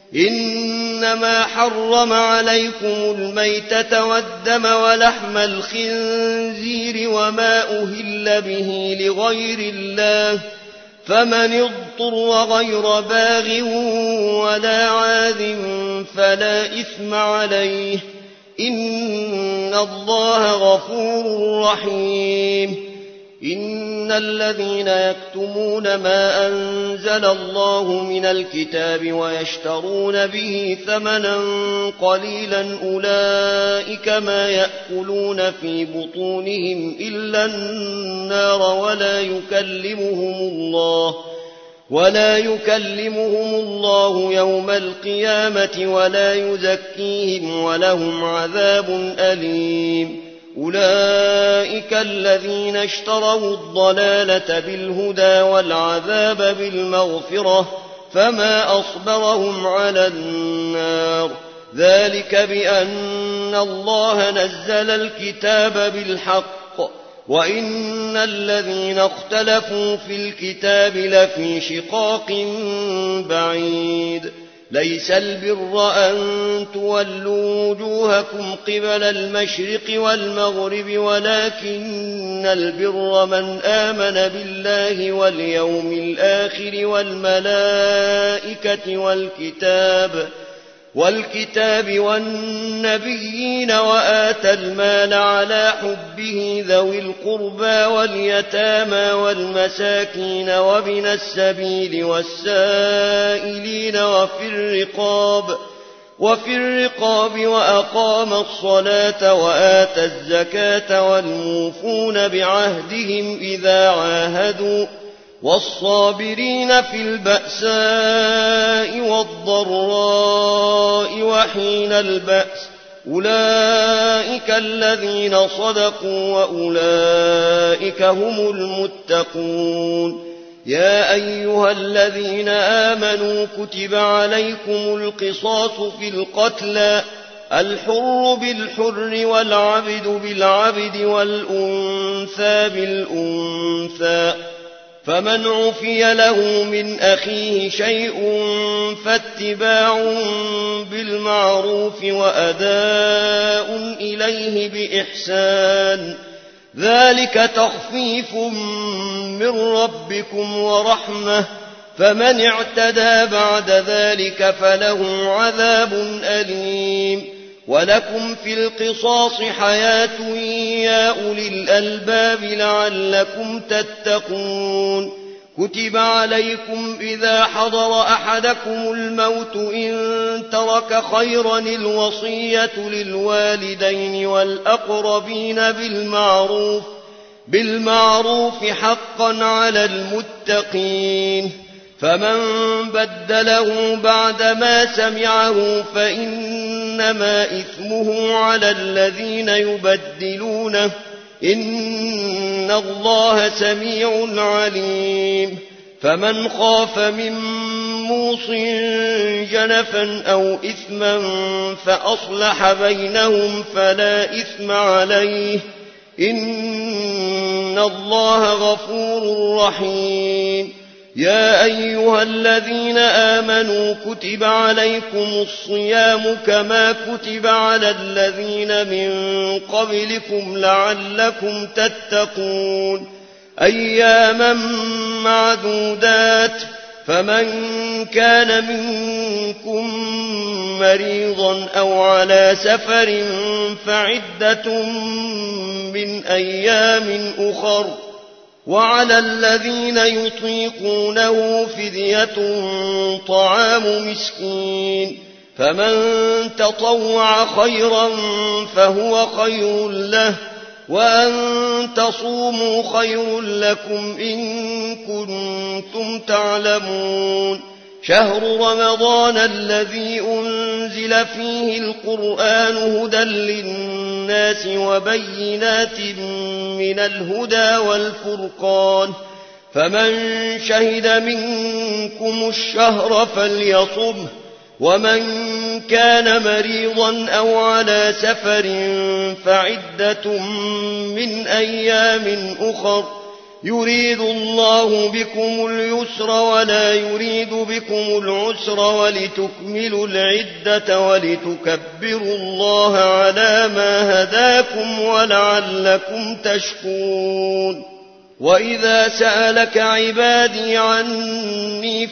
إنما حرم عليكم الميتة والدم ولحم الخنزير وما أهل به لغير الله فمن اضطر غير باغ ولا عاد فلا إثم عليه إن الله غفور رحيم إن الذين يكتمون ما أنزل الله من الكتاب ويشترون به ثمنا قليلا أولئك ما يأكلون في بطونهم إلا النار ولا يكلمهم الله ولا يكلمهم الله يوم القيامة ولا يزكيهم ولهم عذاب أليم أولئك الذين اشتروا الضلالة بالهدى والعذاب بالمغفرة فما أصبرهم على النار ذلك بأن الله نزل الكتاب بالحق وإن الذين اختلفوا في الكتاب لفي شقاق بعيد ليس البر أن تولوا وجوهكم قبل المشرق والمغرب ولكن البر من آمن بالله واليوم الآخر والملائكة والكتاب والكتاب والنبيين وآتى المال على حبه ذوي القربى واليتامى والمساكين وابن السبيل والسائلين وفي الرقاب وفي الرقاب وأقام الصلاة وآتى الزكاة والموفون بعهدهم إذا عاهدوا والصابرين في البأساء والضراء وحين البأس أولئك الذين صدقوا وأولئك هم المتقون يا أيها الذين آمنوا كتب عليكم القصاص في القتلى الحر بالحر والعبد بالعبد والأنثى بالأنثى. فمن عفي له من أخيه شيء فاتباع بالمعروف وأداء إليه بإحسان، ذلك تخفيف من ربكم ورحمة، فمن اعتدى بعد ذلك فله عذاب أليم. ولكم في القصاص حياة يا أولي الألباب لعلكم تتقون. كتب عليكم إذا حضر أحدكم الموت إن ترك خيرا الوصية للوالدين والأقربين بالمعروف بالمعروف حقا على المتقين. فمن بدله بعدما سمعه فإنما إثمه على الذين يبدلونه، إن الله سميع عليم. فمن خاف من موص جنفا أو إثما فأصلح بينهم فلا إثم عليه، إن الله غفور رحيم. يا أيها الذين آمنوا كتب عليكم الصيام كما كتب على الذين من قبلكم لعلكم تتقون. أياما معدودات، فمن كان منكم مريضا أو على سفر فعدة من أيام أخر، وعلى الذين يطيقونه فدية طعام مسكين، فمن تطوع خيرا فهو خير له، وأن تصوموا خير لكم إن كنتم تعلمون. شهر رمضان الذي أنزل فيه القرآن هدى للناس وبينات من الهدى والفرقان، فمن شهد منكم الشهر فليصمه، ومن كان مريضا أو على سفر فعدة من أيام أخر، يريد الله بكم اليسر ولا يريد بكم العسر ولتكملوا العدة ولتكبروا الله على ما هداكم ولعلكم تشكرون. وإذا سألك عبادي عني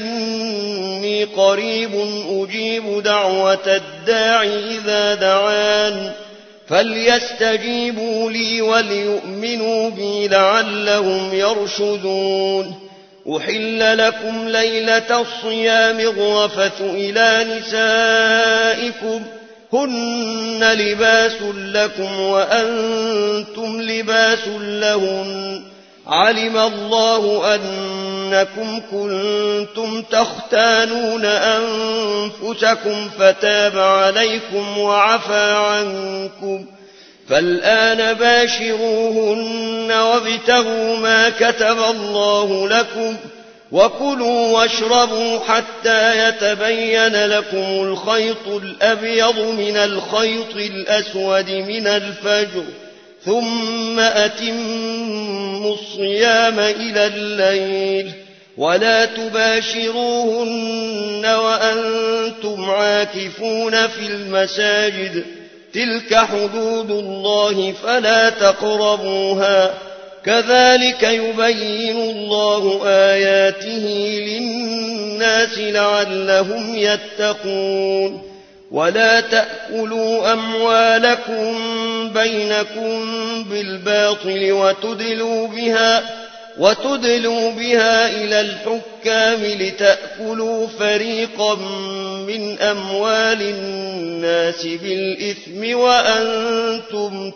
فإني قريب أجيب دعوة الداع إذا دعان، فليستجيبوا لي وليؤمنوا بي لعلهم يرشدون. أحل لكم ليلة الصيام الرفث إلى نسائكم هن لباس لكم وأنتم لباس لهن، علم الله أنكم كنتم تختانون أنفسكم فتاب عليكم وعفى عنكم، فالآن باشروهن وابتغوا ما كتب الله لكم، وكلوا واشربوا حتى يتبين لكم الخيط الأبيض من الخيط الأسود من الفجر، ثم أتموا الصيام إلى الليل، ولا تباشروهن وأنتم عاكفون في المساجد، تلك حدود الله فلا تقربوها، كذلك يبين الله آياته للناس لعلهم يتقون. ولا تأكلوا أموالكم بينكم بالباطل وتدلوا بها, وتدلوا بها إلى الحكام لتأكلوا فريقا من أموال الناس بالإثم وأنتم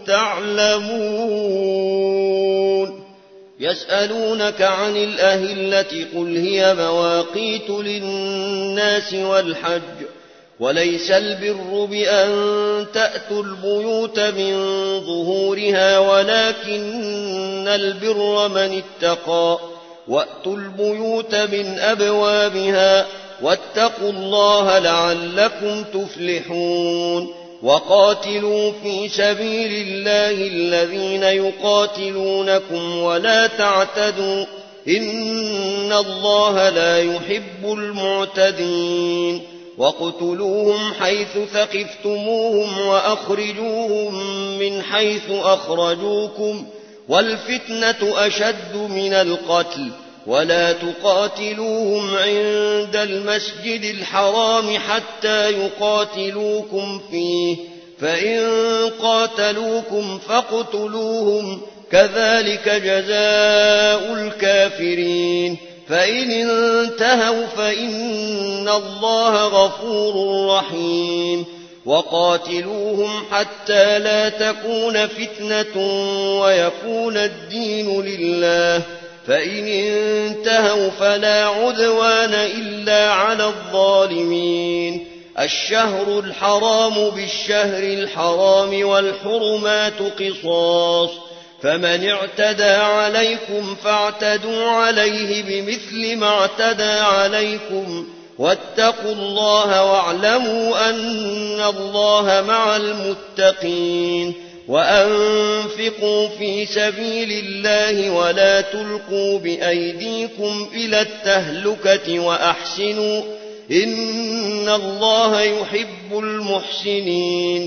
تعلمون. يسألونك عن الأهلة قل هي مواقيت للناس والحج، وليس البر بأن تأتوا البيوت من ظهورها ولكن البر من اتقى، وأتوا البيوت من أبوابها، واتقوا الله لعلكم تفلحون. وقاتلوا في سبيل الله الذين يقاتلونكم ولا تعتدوا إن الله لا يحب المعتدين واقتلوهم حيث ثقفتموهم وأخرجوهم من حيث أخرجوكم والفتنة أشد من القتل ولا تقاتلوهم عند المسجد الحرام حتى يقاتلوكم فيه فإن قاتلوكم فاقتلوهم كذلك جزاء الكافرين فإن انتهوا فإن الله غفور رحيم وقاتلوهم حتى لا تكون فتنة ويكون الدين لله فإن انتهوا فلا عدوان إلا على الظالمين الشهر الحرام بالشهر الحرام والحرمات قصاص فمن اعتدى عليكم فاعتدوا عليه بمثل ما اعتدى عليكم واتقوا الله واعلموا أن الله مع المتقين وأنفقوا في سبيل الله ولا تلقوا بأيديكم إلى التهلكة وأحسنوا إن الله يحب المحسنين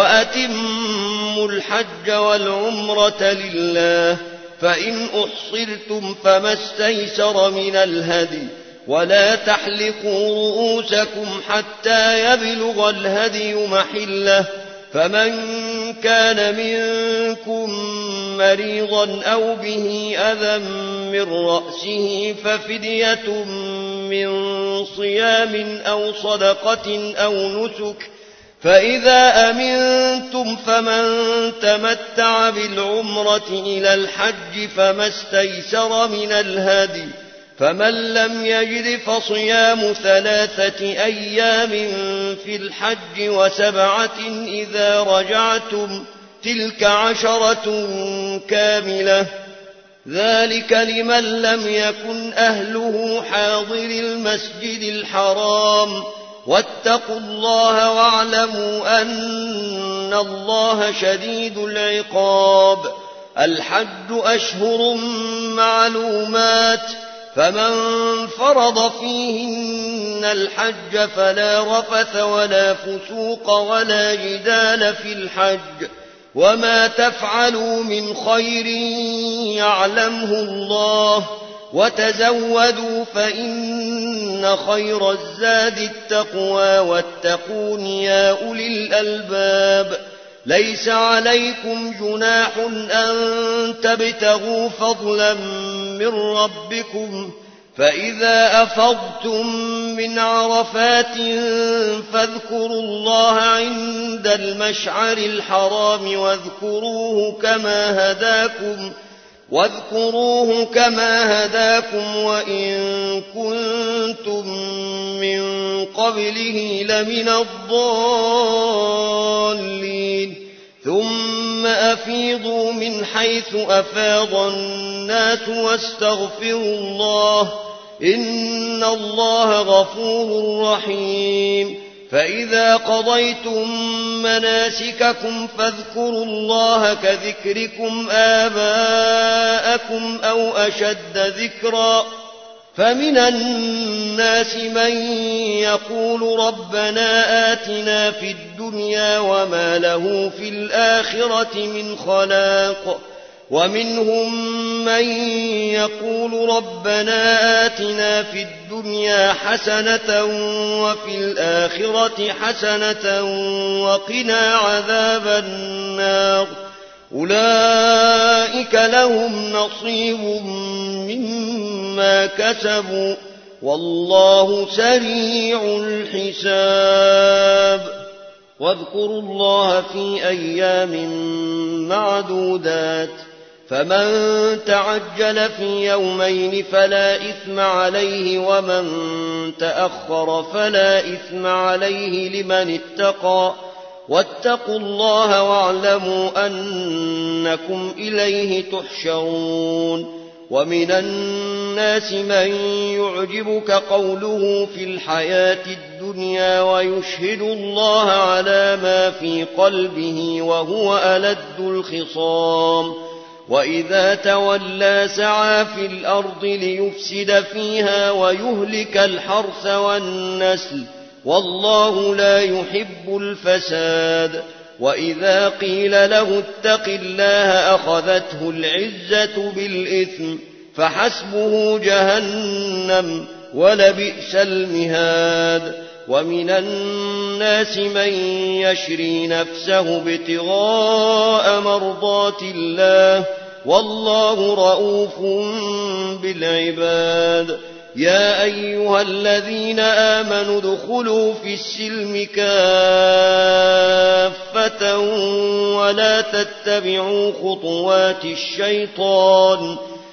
وأتموا الحج والعمرة لله فإن أحصرتم فما استيسر من الهدي ولا تحلقوا رؤوسكم حتى يبلغ الهدي محله فمن كان منكم مريضا أو به أذى من رأسه ففدية من صيام أو صدقة أو نسك فإذا أمنتم فمن تمتع بالعمرة إلى الحج فما استيسر من الهدي فمن لم يجد فصيام ثلاثة أيام في الحج وسبعة إذا رجعتم تلك عشرة كاملة ذلك لمن لم يكن أهله حاضر المسجد الحرام واتقوا الله واعلموا أن الله شديد العقاب الحج أشهر معلومات فمن فرض فيهن الحج فلا رفث ولا فسوق ولا جدال في الحج وما تفعلوا من خير يعلمه الله وتزودوا فإن خير الزاد التقوى واتقون يا أولي الألباب ليس عليكم جناح أن تبتغوا فضلا من ربكم فإذا أفضتم من عرفات فاذكروا الله عند المشعر الحرام واذكروه كما هداكم واذكروه كما هداكم وإن كنتم من قبله لمن الضالين ثم أفيضوا من حيث أفاض الناس واستغفروا الله إن الله غفور رحيم فإذا قضيتم مناسككم فاذكروا الله كذكركم آباءكم أو أشد ذكرا فمن الناس من يقول ربنا آتنا في الدنيا وما له في الآخرة من خلاق ومنهم من يقول ربنا آتنا في الدنيا حسنة وفي الآخرة حسنة وقنا عذاب النار أولئك لهم نصيب مما كسبوا والله سريع الحساب واذكروا الله في أيام معدودات فمن تعجل في يومين فلا إثم عليه ومن تأخر فلا إثم عليه لمن اتقى واتقوا الله واعلموا أنكم إليه تحشرون ومن الناس من يعجبك قوله في الحياة الدنيا الدنيا ويشهد الله على ما في قلبه وهو ألد الخصام وإذا تولى سعى في الأرض ليفسد فيها ويهلك الحرث والنسل والله لا يحب الفساد وإذا قيل له اتق الله أخذته العزة بالإثم فحسبه جهنم ولبئس المهاد ومن الناس من يشري نفسه ابتغاء مرضات الله والله رؤوف بالعباد يا أيها الذين آمنوا ادخلوا في السلم كافة ولا تتبعوا خطوات الشيطان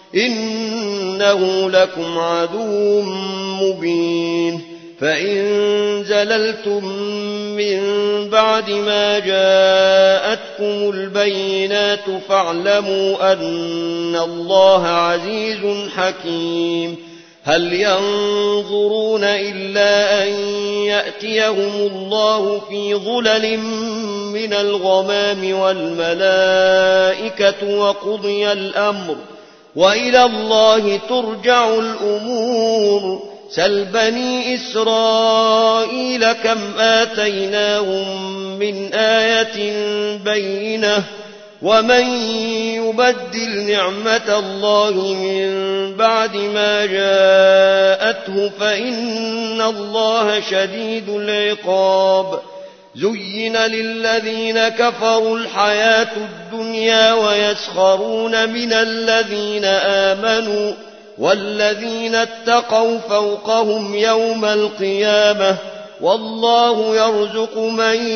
إنه لكم عدو مبين فإن زللتم من بعد ما جاءتكم البينات فاعلموا أن الله عزيز حكيم هل ينظرون إلا أن يأتيهم الله في ظلل من الغمام والملائكة وقضي الأمر وإلى الله ترجع الأمور سل بني إسرائيل كم آتيناهم من آية بينة ومن يبدل نعمة الله من بعد ما جاءته فإن الله شديد العقاب زين للذين كفروا الحياة الدنيا ويسخرون من الذين آمنوا والذين اتقوا فوقهم يوم القيامة والله يرزق من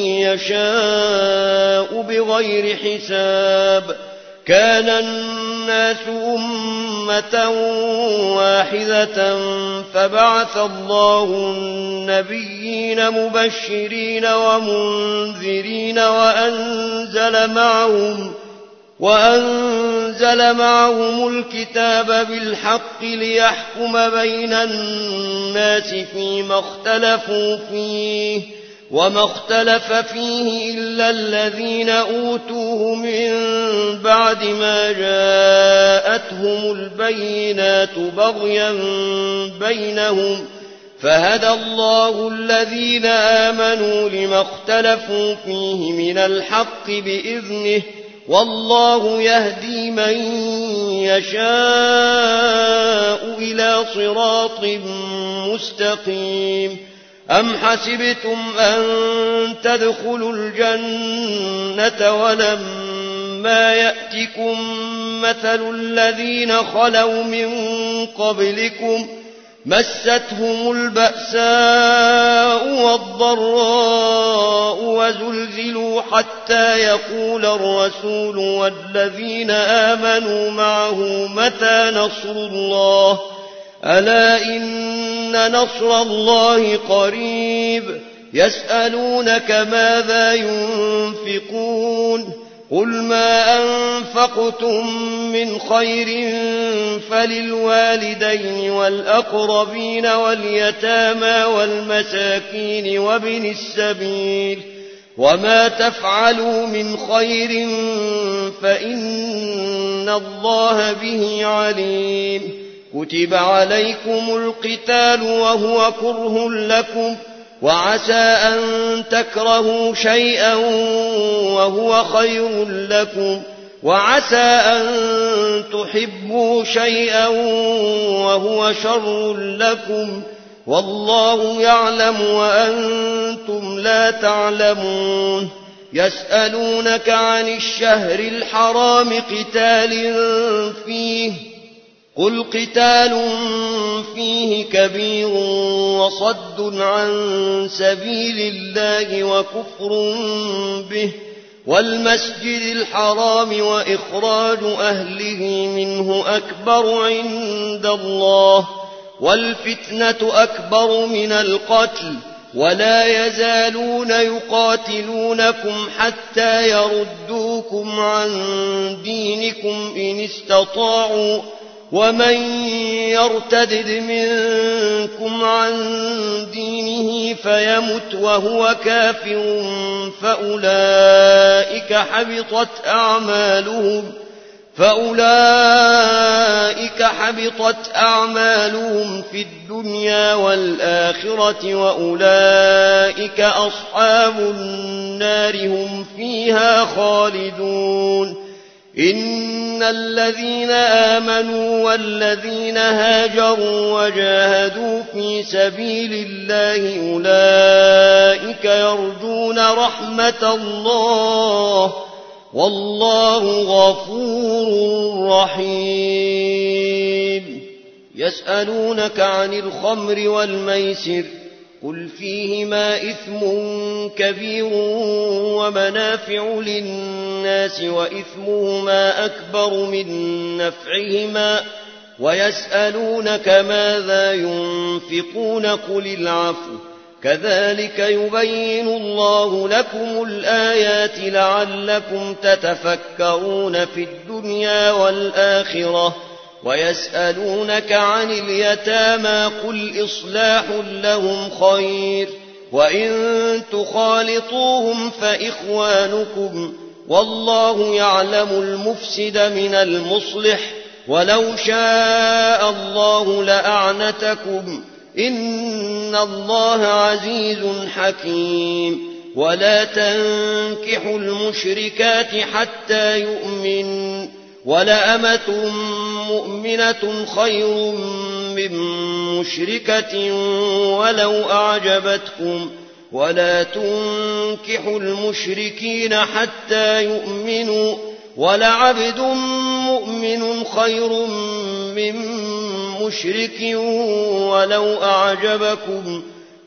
يشاء بغير حساب كان الناس أمة واحدة فبعث الله النبيين مبشرين ومنذرين وأنزل معهم وأنزل معهم الكتاب بالحق ليحكم بين الناس فيما اختلفوا فيه وما اختلف فيه إلا الذين أوتوه من بعد ما جاءتهم البينات بغيا بينهم فهدى الله الذين آمنوا لما اختلفوا فيه من الحق بإذنه والله يهدي من يشاء إلى صراط مستقيم أم حسبتم أن تدخلوا الجنة ولما يأتكم مثل الذين خلوا من قبلكم مستهم البأساء والضراء وزلزلوا حتى يقول الرسول والذين آمنوا معه متى نصر الله ألا إن نصر الله قريب يسألونك ماذا ينفقون قل ما أنفقتم من خير فللوالدين والأقربين واليتامى والمساكين وابن السبيل وما تفعلوا من خير فإن الله به عليم كتب عليكم القتال وهو كره لكم وعسى أن تكرهوا شيئا وهو خير لكم وعسى أن تحبوا شيئا وهو شر لكم والله يعلم وأنتم لا تعلمون يسألونك عن الشهر الحرام قتال فيه قل قتال فيه كبير وصد عن سبيل الله وكفر به والمسجد الحرام وإخراج أهله منه أكبر عند الله والفتنة أكبر من القتل ولا يزالون يقاتلونكم حتى يردوكم عن دينكم إن استطاعوا ومن يرتدد منكم عن دينه فيمت وهو كافر فأولئك حبطت أعمالهم فأولئك حبطت أعمالهم في الدنيا والآخرة وأولئك أصحاب النار هم فيها خالدون. إن الذين آمنوا والذين هاجروا وجاهدوا في سبيل الله أولئك يرجون رحمة الله والله غفور رحيم. يسألونك عن الخمر والميسر قل فيهما إثم كبير ومنافع للناس وإثمهما أكبر من نفعهما ويسألونك ماذا ينفقون قل العفو كذلك يبين الله لكم الآيات لعلكم تتفكرون في الدنيا والآخرة. ويسألونك عن اليتامى قل إصلاح لهم خير وإن تخالطوهم فإخوانكم والله يعلم المفسد من المصلح ولو شاء الله لأعنتكم إن الله عزيز حكيم. ولا تنكحوا المشركات حتى يؤمنوا ولأمة مؤمنة خير من مشركة ولو أعجبتكم ولا تنكحوا المشركين حتى يؤمنوا ولعبد مؤمن خير من مشرك ولو أعجبكم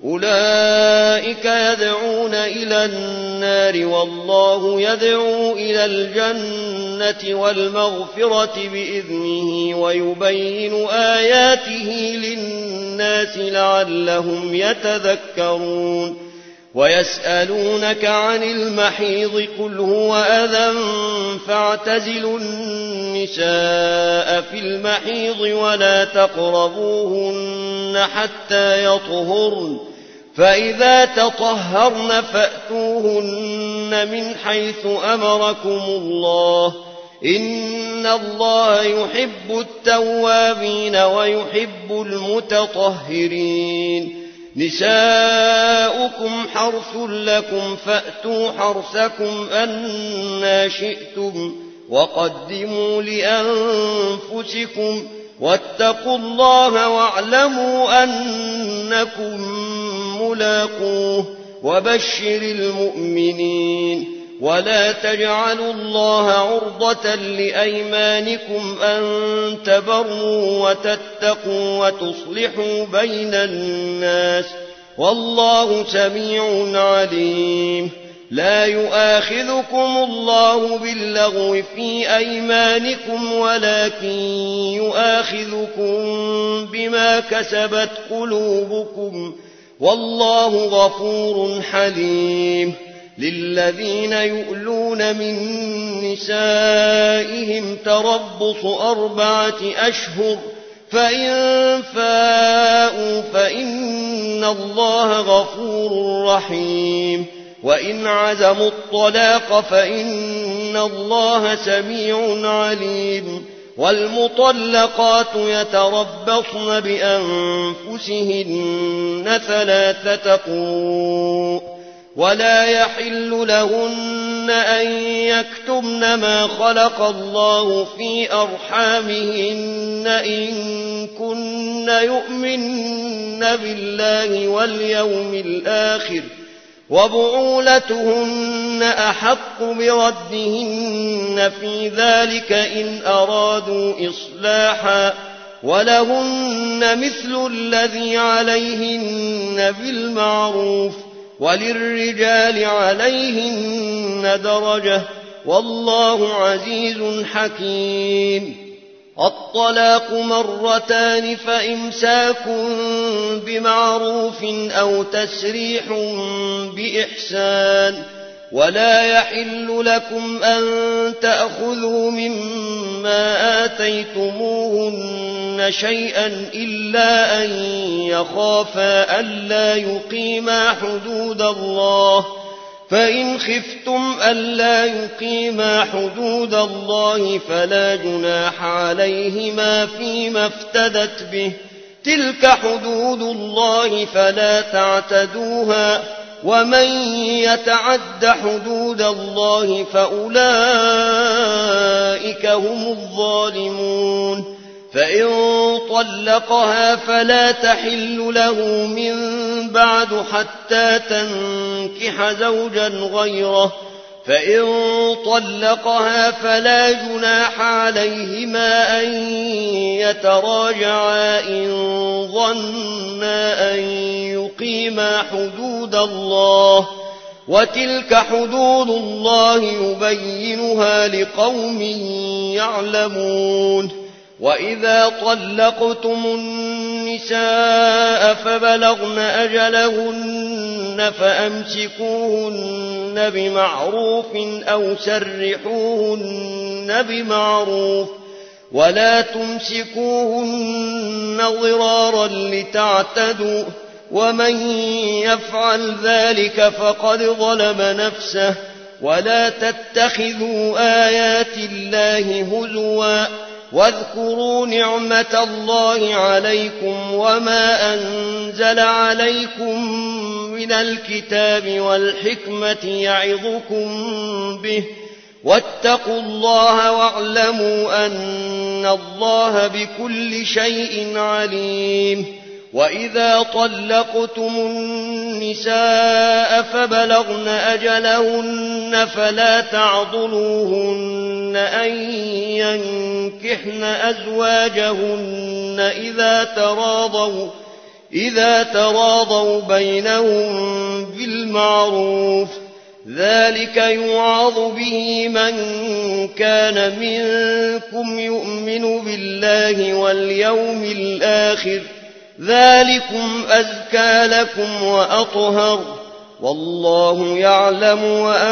أولئك يدعون إلى النار والله يدعو إلى الجنة والمغفرة بإذنه ويبين آياته للناس لعلهم يتذكرون. ويسألونك عن المحيض قل هو أذى فاعتزلوا النساء في المحيض ولا تقربوهن حتى يطهرن فإذا تطهرن فأتوهن من حيث أمركم الله إن الله يحب التوابين ويحب المتطهرين. نساؤكم حرث لكم فأتوا حرثكم أنى شئتم وقدموا لأنفسكم واتقوا الله واعلموا أنكم ملاقوه وبشر المؤمنين. ولا تجعلوا الله عرضة لأيمانكم أن تبروا وتتقوا وتصلحوا بين الناس والله سميع عليم. لا يؤاخذكم الله باللغو في أيمانكم ولكن يؤاخذكم بما كسبت قلوبكم والله غفور حليم. للذين يؤلون من نسائهم تربص أربعة أشهر فإن فاءوا فإن الله غفور رحيم. وإن عزموا الطلاق فإن الله سميع عليم. والمطلقات يتربصن بأنفسهن ثلاثة قروء ولا يحل لهن أن يكتمن ما خلق الله في أرحامهن إن كن يؤمن بالله واليوم الآخر وبعولتهن أحق بردهن في ذلك إن أرادوا إصلاحا ولهن مثل الذي عليهن بالمعروف وللرجال عليهن درجة والله عزيز حكيم. الطلاق مرتان فإمساك بمعروف أو تسريح بإحسان ولا يحل لكم أن تأخذوا مما ما آتيتموهن شيئا إلا أن يخافا ألا يقيما حدود الله، فإن خفتم ألا يقيما حدود الله فلا جناح عليهما فيما افتدت به، تلك حدود الله فلا تعتدوها، ومن يتعد حدود الله فأولئك هم الظالمون. فإن طلقها فلا تحل له من بعد حتى تنكح زوجا غيره، فإن طلقها فلا جناح عليهما أن يتراجعا إن ظنا أن يقيما حدود الله، وتلك حدود الله يبينها لقوم يعلمون. وإذا طلقتم النساء فبلغن أجلهن فأمسكوهن بمعروف أو سرحوهن بمعروف، ولا تمسكوهن ضرارا لتعتدوا، ومن يفعل ذلك فقد ظلم نفسه. ولا تتخذوا آيات الله هزوا، واذكروا نعمة الله عليكم وما أنزل عليكم من الكتاب والحكمة يعظكم به، واتقوا الله واعلموا أن الله بكل شيء عليم. وإذا طلقتم النساء فبلغن أجلهن فلا تعضلوهن أن ينكحن أزواجهن إذا تراضوا, إذا تراضوا بينهم بالمعروف، ذلك يوعظ به من كان منكم يؤمن بالله واليوم الآخر، ذلكم أزكى لكم وأطهر، والله يعلم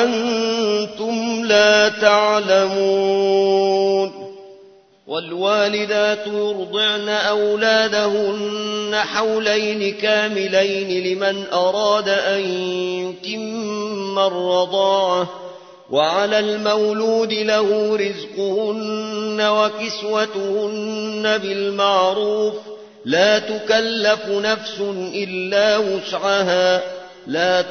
وأنتم لا تعلمون. والوالدات يرضعن أولادهن حولين كاملين لمن أراد أن يتم الرضاعة، وعلى المولود له رزقهن وكسوتهن بالمعروف، لا تكلف نفس إلا وسعها، لا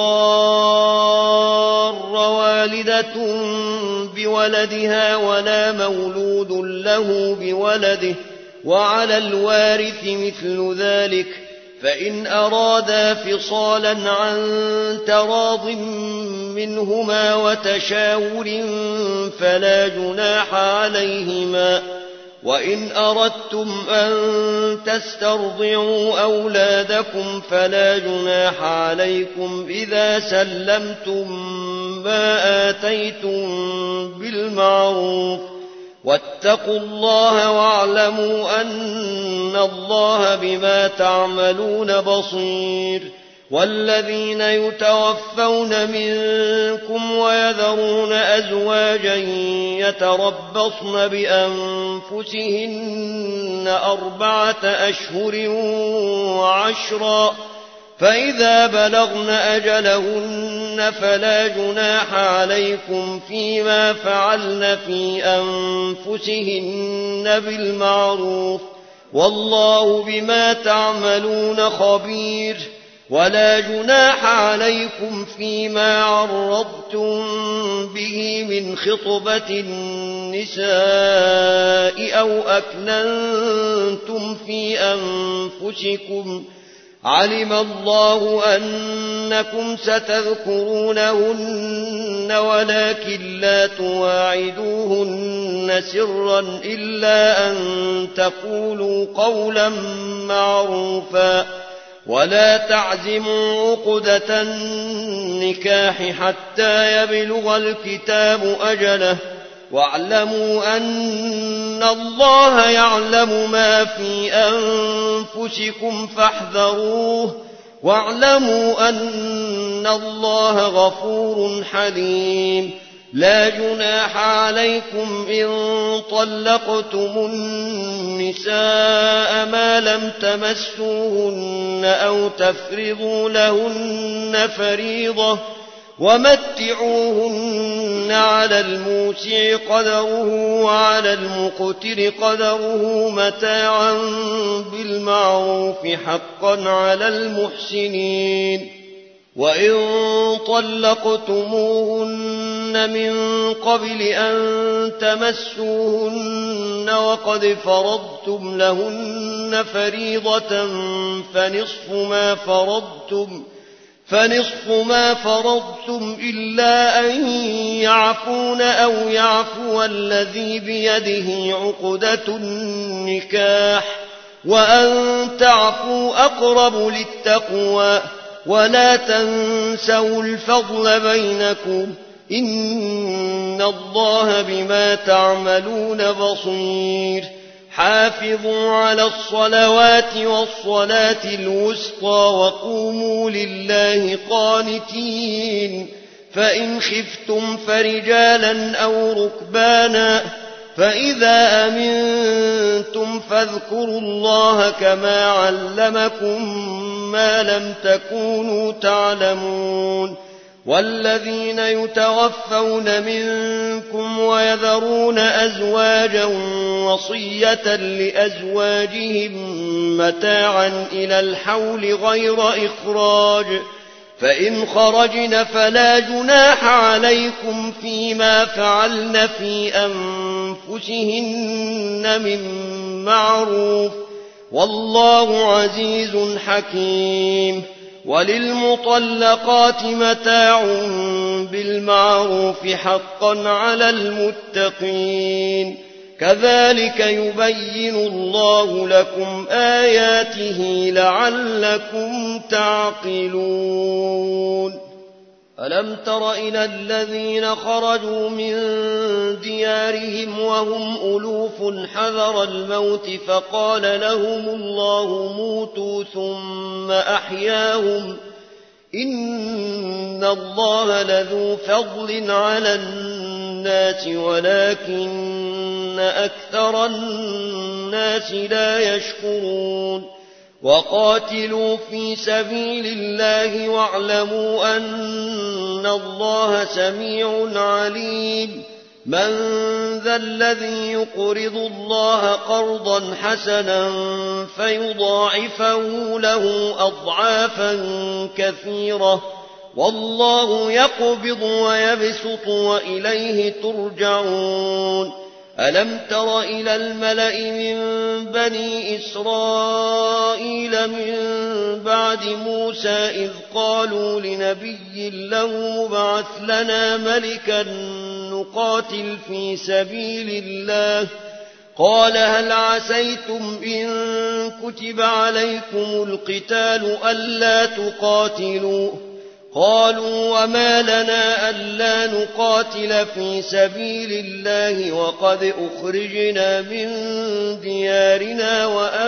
تضار والدة بولدها ولا مولود له بولده، وعلى الوارث مثل ذلك، فإن أرادا فصالا عن تراض منهما وتشاور فلا جناح عليهما. وإن أردتم أن تسترضعوا أولادكم فلا جناح عليكم إذا سلمتم ما آتيتم بالمعروف، واتقوا الله واعلموا أن الله بما تعملون بصير. والذين يتوفون منكم ويذرون أزواجا يتربصن بأنفسهن أربعة أشهر وعشرا، فإذا بلغن أجلهن فلا جناح عليكم فيما فعلن في أنفسهن بالمعروف، والله بما تعملون خبير. ولا جناح عليكم فيما عرضتم به من خطبة النساء أو أكننتم في أنفسكم، علم الله أنكم ستذكرونهن ولكن لا تواعدوهن سرا إلا أن تقولوا قولا معروفا، ولا تعزموا عقدة النكاح حتى يبلغ الكتاب أجله، واعلموا أن الله يعلم ما في أنفسكم فاحذروه، واعلموا أن الله غفور حليم. لا جناح عليكم إن طلقتم النساء ما لم تمسوهن أو تفرضوا لهن فريضة ومتعوهن على الموسع قدره وعلى المقتر قدره متاعا بالمعروف حقا على المحسنين. وإن طلقتموهن من قبل أن تمسوهن وقد فرضتم لهن فريضة فنصف ما فرضتم فنصف ما فرضتم إلا أن يعفون أو يعفو الذي بيده عقدة النكاح وأن تعفوا أقرب للتقوى ولا تنسوا الفضل بينكم إن الله بما تعملون بصير. حافظوا على الصلوات والصلاة الوسطى وقوموا لله قانتين. فإن خفتم فرجالا أو ركبانا فإذا أمنتم فاذكروا الله كما علمكم ما لم تكونوا تعلمون. والذين يتوفون منكم ويذرون أزواجا وصية لأزواجهم متاعا إلى الحول غير إخراج فإن خرجن فلا جناح عليكم فيما فعلن في أنفسهن من معروف والله عزيز حكيم. وللمطلقات متاع بالمعروف حقا على المتقين. كذلك يبين الله لكم آياته لعلكم تعقلون. ألم تر إلى الذين خرجوا من ديارهم وهم ألوف حذر الموت فقال لهم الله موتوا ثم أحياهم إن الله لذو فضل على الناس ولكن أكثر الناس لا يشكرون. وقاتلوا في سبيل الله واعلموا أن الله سميع عليم. من ذا الذي يقرض الله قرضا حسنا فيضاعفه له أضعافا كثيرة والله يقبض ويبسط وإليه ترجعون. ألم تر إلى الملأ من بني إسرائيل من بعد موسى إذ قالوا لنبي له ابعث لنا ملكا نقاتل في سبيل الله قال هل عسيتم إن كتب عليكم القتال ألا تقاتلوا قالوا وما لنا ألا نقاتل في سبيل الله وقد أخرجنا من ديارنا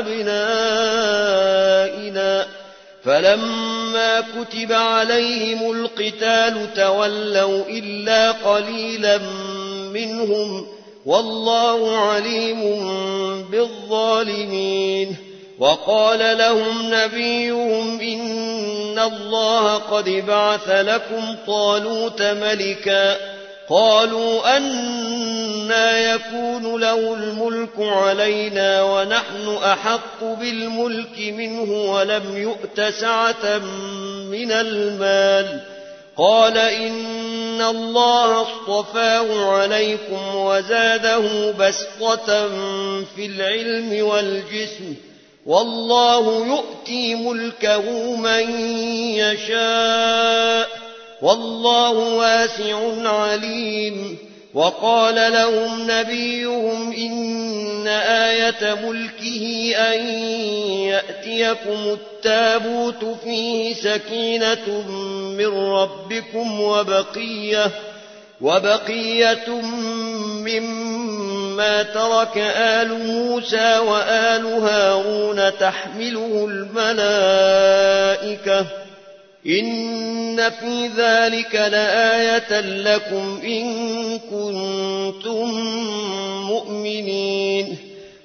وأبنائنا فلما كتب عليهم القتال تولوا إلا قليلا منهم والله عليم بالظالمين. وقال لهم نبيهم إن الله قد بعث لكم طالوت ملكا قالوا أنى يكون له الملك علينا ونحن أحق بالملك منه ولم يؤت سعة من المال قال إن الله اصطفاه عليكم وزاده بسطة في العلم والجسم والله يؤتي ملكه من يشاء والله واسع عليم. وقال لهم نبيهم إن آية ملكه أن يأتيكم التابوت فيه سكينة من ربكم وبقية, وبقية مما ترك آل موسى وآل هارون تحمله الملائكة إن في ذلك لآية لكم إن كنتم مؤمنين.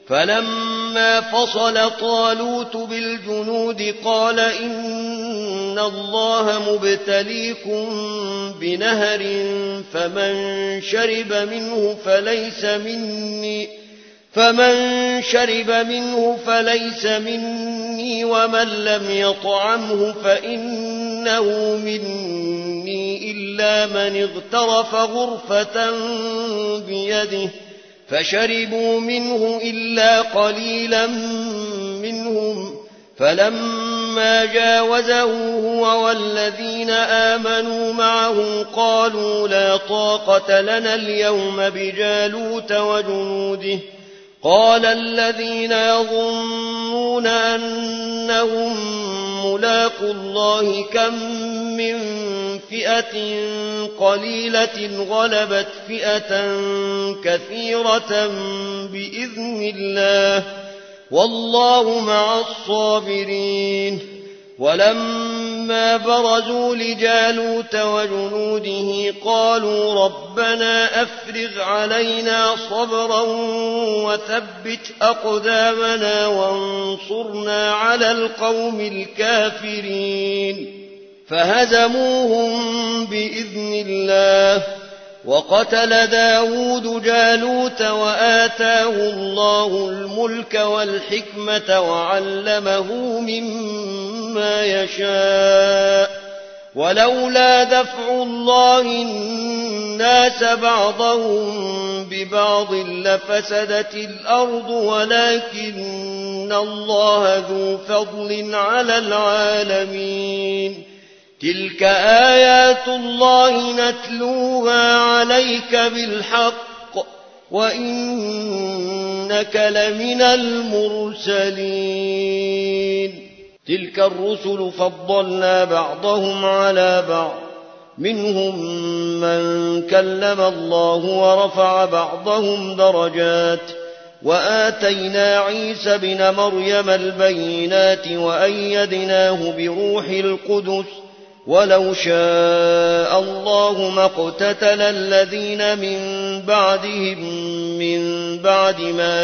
فلما فصل طالوت بالجنود قال إن الله مبتليكم بنهر فمن شرب منه فليس مني فمن شرب منه فليس مني ومن لم يطعمه فإنه مني إلا من اغترف غرفة بيده فشربوا منه إلا قليلا منهم. فلما جاوزه هو والذين آمنوا معه قالوا لا طاقة لنا اليوم بجالوت وجنوده. قال الذين يظنون أنهم ملاقو الله كم من فئة قليلة غلبت فئة كثيرة بإذن الله والله مع الصابرين. ولما برزوا لجالوت وجنوده قالوا ربنا أفرغ علينا صبرا وثبت أقدامنا وانصرنا على القوم الكافرين. فهزموهم بإذن الله. وقتل داود جالوت وآتاه الله الملك والحكمة وعلمه مما يشاء. ولولا دفع الله الناس بعضهم ببعض لفسدت الأرض ولكن الله ذو فضل على العالمين. تلك آيات الله نتلوها عليك بالحق وإنك لمن المرسلين. تلك الرسل فضلنا بعضهم على بعض منهم من كلم الله ورفع بعضهم درجات وآتينا عيسى ابن مريم البينات وأيدناه بروح القدس ولو شاء الله ما اقتتل الذين من بعدهم من بعد ما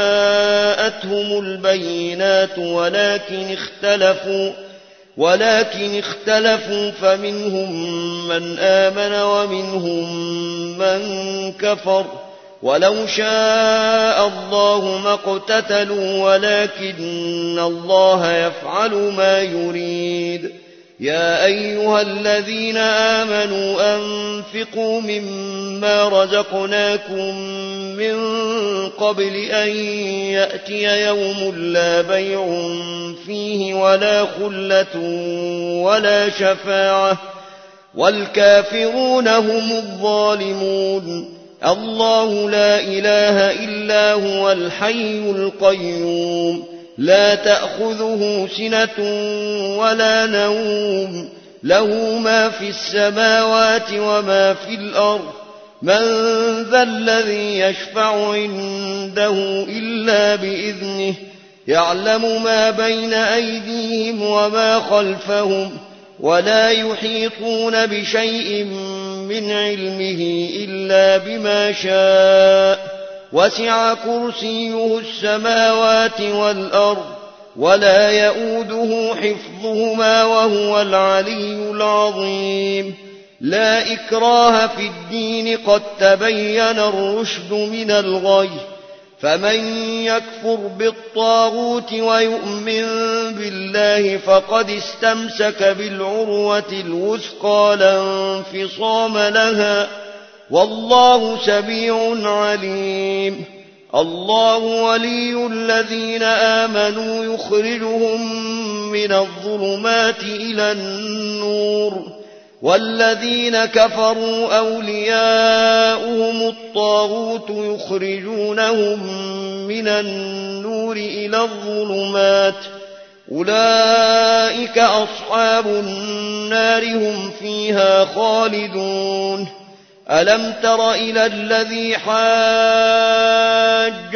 جاءتهم البينات ولكن اختلفوا ولكن اختلفوا فمنهم من آمن ومنهم من كفر ولو شاء الله ما اقتتلوا ولكن الله يفعل ما يريد. يا أيها الذين آمنوا أنفقوا مما رزقناكم من قبل أن يأتي يوم لا بيع فيه ولا خلة ولا شفاعة والكافرون هم الظالمون. الله لا إله إلا هو الحي القيوم لا تأخذه سنة ولا نوم له ما في السماوات وما في الأرض. من ذا الذي يشفع عنده إلا بإذنه يعلم ما بين أيديهم وما خلفهم ولا يحيطون بشيء من علمه إلا بما شاء. وسع كرسيه السماوات والأرض ولا يؤوده حفظهما وهو العلي العظيم. لا إكراه في الدين قد تبين الرشد من الغي. فمن يكفر بالطاغوت ويؤمن بالله فقد استمسك بالعروة الوثقى لا انفصام لها والله سميع عليم. الله ولي الذين آمنوا يخرجهم من الظلمات إلى النور والذين كفروا أولياؤهم الطاغوت يخرجونهم من النور إلى الظلمات أولئك أصحاب النار هم فيها خالدون. ألم تر إلى الذي حاج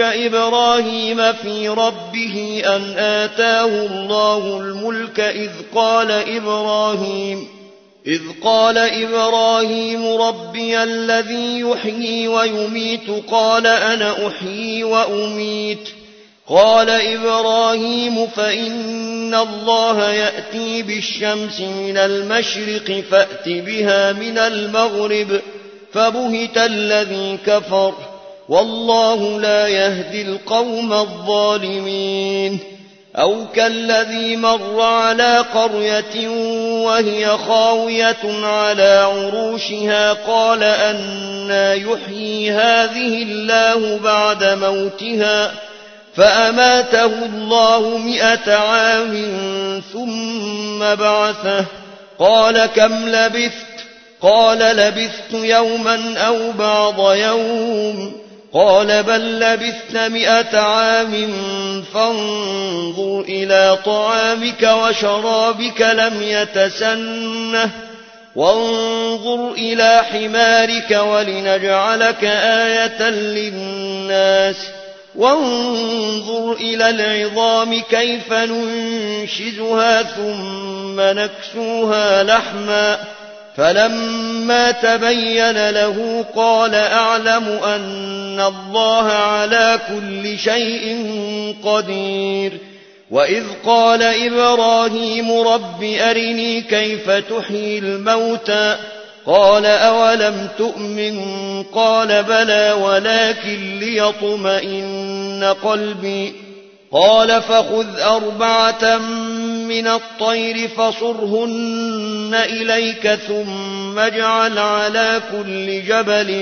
إبراهيم في ربه أن آتاه الله الملك إذ قال إبراهيم إذ قال إبراهيم ربي الذي يحيي ويميت قال أنا أحيي وأميت قال إبراهيم فإن الله يأتي بالشمس من المشرق فأت بها من المغرب فبهت الذي كفر والله لا يهدي القوم الظالمين أو كالذي مر على قرية وهي خاوية على عروشها قال أنى يحيي هذه الله بعد موتها فأماته الله مئة عام ثم بعثه قال كم لبثت قال لبثت يوما أو بعض يوم قال بل لبثت مئة عام فانظر إلى طعامك وشرابك لم يتسنه وانظر إلى حمارك ولنجعلك آية للناس وانظر إلى العظام كيف ننشزها ثم نكسوها لحما فلما تبين له قال أعلم أن الله على كل شيء قدير وإذ قال إبراهيم رب أرني كيف تحيي الموتى قال أولم تؤمن قال بلى ولكن ليطمئن قلبي قال فخذ أربعة من الطير فصرهن إليك ثم اجعل على كل جبل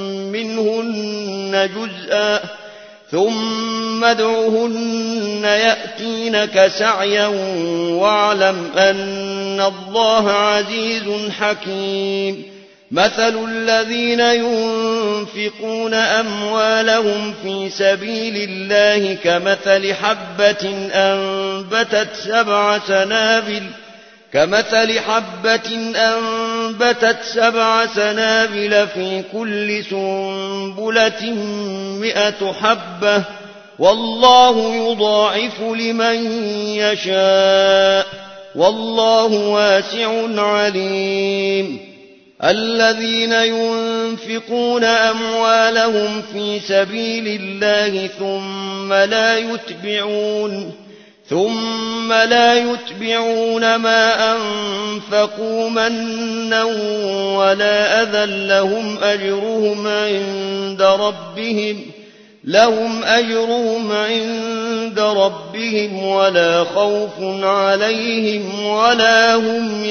منهن جزءا ثم ادعهن يأتينك سعيا واعلم أن الله عزيز حكيم مثل الذين ينفقون أموالهم في سبيل الله كمثل حبة أنبتت سبع سنابل كمثل حبة أنبتت سبع سنابل في كل سنبلة مئة حبة والله يضاعف لمن يشاء والله واسع عليم الذين ينفقون أموالهم في سبيل الله ثم لا يتبعون ثم لا يتبعون ما أنفقوا منا ولا أذى لهم أجرهم عند ربهم لهم أجرهم عند ربهم ولا خوف عليهم ولا هم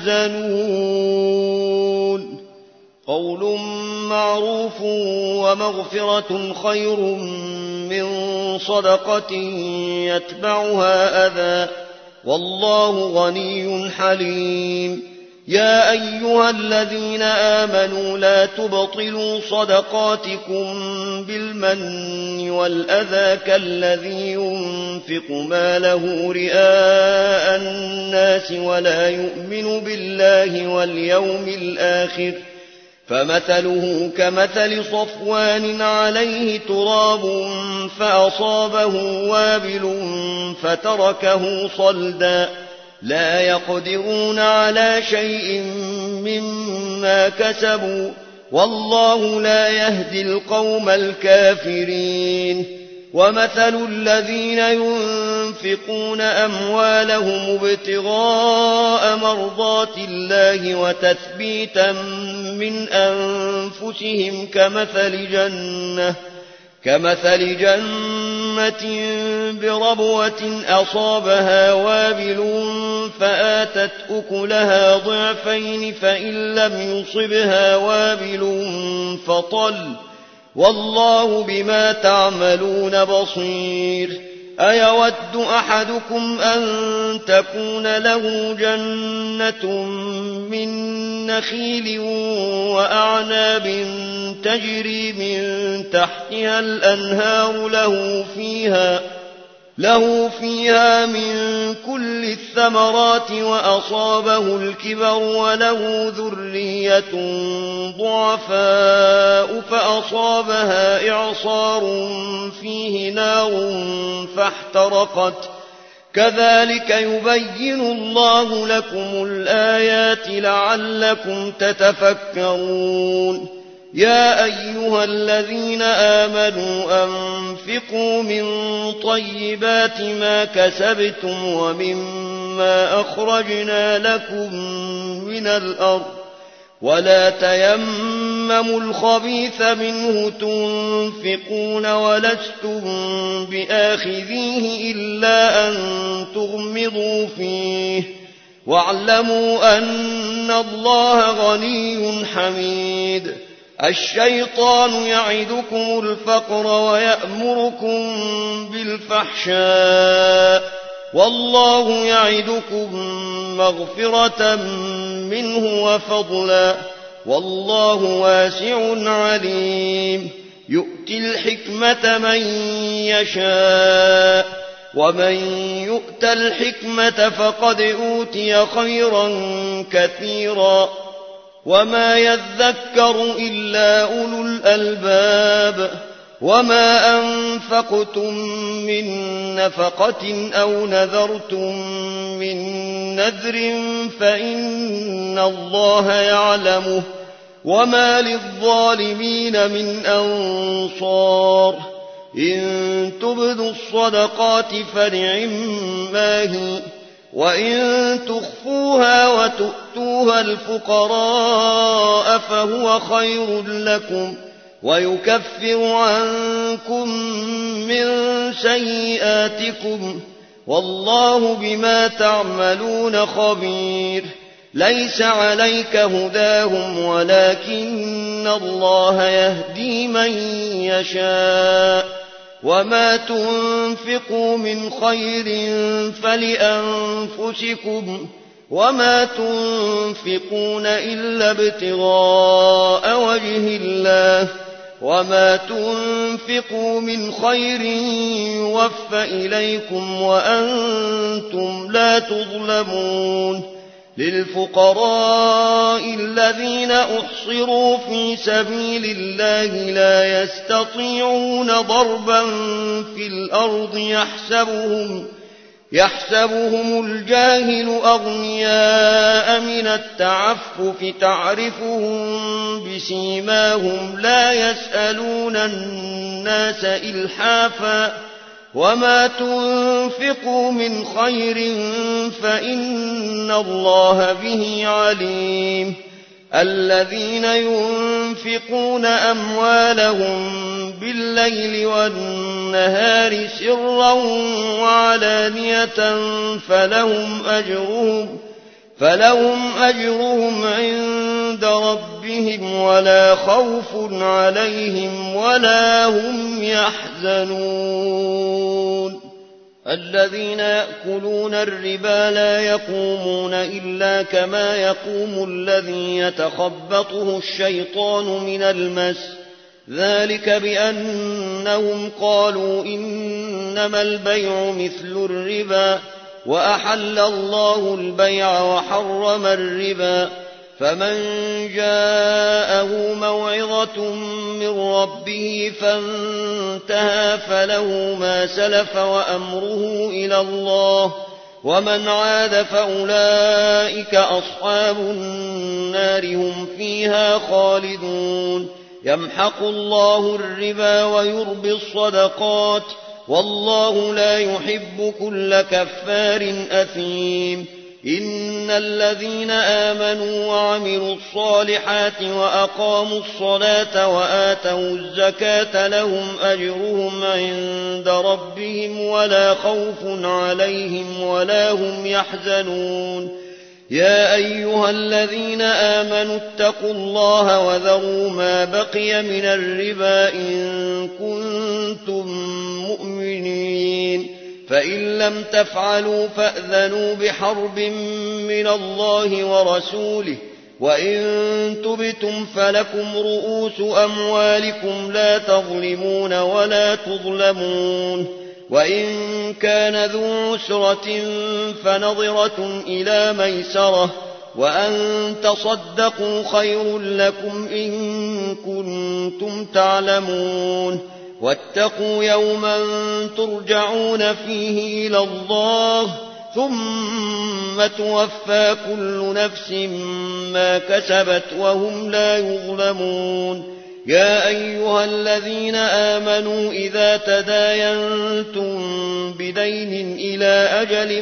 يحزنون قول معروف ومغفرة خير من صدقة يتبعها أذى والله غني حليم يا أيها الذين آمنوا لا تبطلوا صدقاتكم بالمن والأذى كالذي ينفق ماله رئاء الناس ولا يؤمن بالله واليوم الآخر فمثله كمثل صفوان عليه تراب فأصابه وابل فتركه صلدا لا يقدرون على شيء مما كسبوا والله لا يهدي القوم الكافرين ومثل الذين ينفقون أموالهم ابتغاء مرضات الله وتثبيتا من أنفسهم كمثل جنة كمثل جنة بربوة أصابها وابل فآتت أكلها ضعفين فإن لم يصبها وابل فطل والله بما تعملون بصير أيود أحدكم أن تكون له جنة من نخيل وأعناب تجري من تحتها الأنهار له فيها له فيها من كل الثمرات وأصابه الكبر وله ذرية ضعفاء فأصابها إعصار فيه نار فاحترقت كذلك يبين الله لكم الآيات لعلكم تتفكرون يا أيها الذين آمنوا أنفقوا من طيبات ما كسبتم ومما أخرجنا لكم من الأرض ولا تيمموا الخبيث منه تنفقون ولستم بآخذيه إلا أن تغمضوا فيه واعلموا أن الله غني حميد الشيطان يعدكم الفقر ويأمركم بالفحشاء والله يعدكم مغفرة منه وفضلا والله واسع عليم يؤتي الحكمة من يشاء ومن يؤت الحكمة فقد أوتي خيرا كثيرا وما يذكر إلا أولو الألباب وما أنفقتم من نفقة أو نذرتم من نذر فإن الله يعلمه وما للظالمين من أنصار إن تبدوا الصدقات فنعما هي وإن تخفوها وتؤتوها الفقراء فهو خير لكم ويكفر عنكم من سيئاتكم والله بما تعملون خبير ليس عليك هداهم ولكن الله يهدي من يشاء وما تنفقوا من خير فلأنفسكم وما تنفقون إلا ابتغاء وجه الله وما تنفقوا من خير يوفى إليكم وأنتم لا تظلمون للفقراء الذين أحصروا في سبيل الله لا يستطيعون ضربا في الأرض يحسبهم يحسبهم الجاهل أغنياء من التعفف تعرفهم بسيماهم لا يسألون الناس إلحافا وما تنفقوا من خير فإن الله به عليم الذين ينفقون أموالهم بالليل والنهار سرا وعلانية فلهم أجرهم فلهم أجرهم عند ربهم ولا خوف عليهم ولا هم يحزنون الذين يأكلون الربا لا يقومون إلا كما يقوم الذي يتخبطه الشيطان من المس ذلك بأنهم قالوا إنما البيع مثل الربا وأحل الله البيع وحرم الربا فمن جاءه موعظة من ربه فانتهى فله ما سلف وأمره إلى الله ومن عاد فأولئك أصحاب النار هم فيها خالدون يمحق الله الربا ويربي الصدقات والله لا يحب كل كفار أثيم إن الذين آمنوا وعملوا الصالحات وأقاموا الصلاة وآتوا الزكاة لهم أجرهم عند ربهم ولا خوف عليهم ولا هم يحزنون يا أيها الذين آمنوا اتقوا الله وذروا ما بقي من الربا إن كنتم مؤمنين فإن لم تفعلوا فأذنوا بحرب من الله ورسوله وإن تبتم فلكم رؤوس أموالكم لا تظلمون ولا تظلمون وإن كان ذو عسرة فنظرة إلى ميسرة وأن تصدقوا خير لكم إن كنتم تعلمون واتقوا يوما ترجعون فيه إلى الله ثم توفى كل نفس ما كسبت وهم لا يظلمون يا أيها الذين آمنوا إذا تداينتم بدين إلى أجل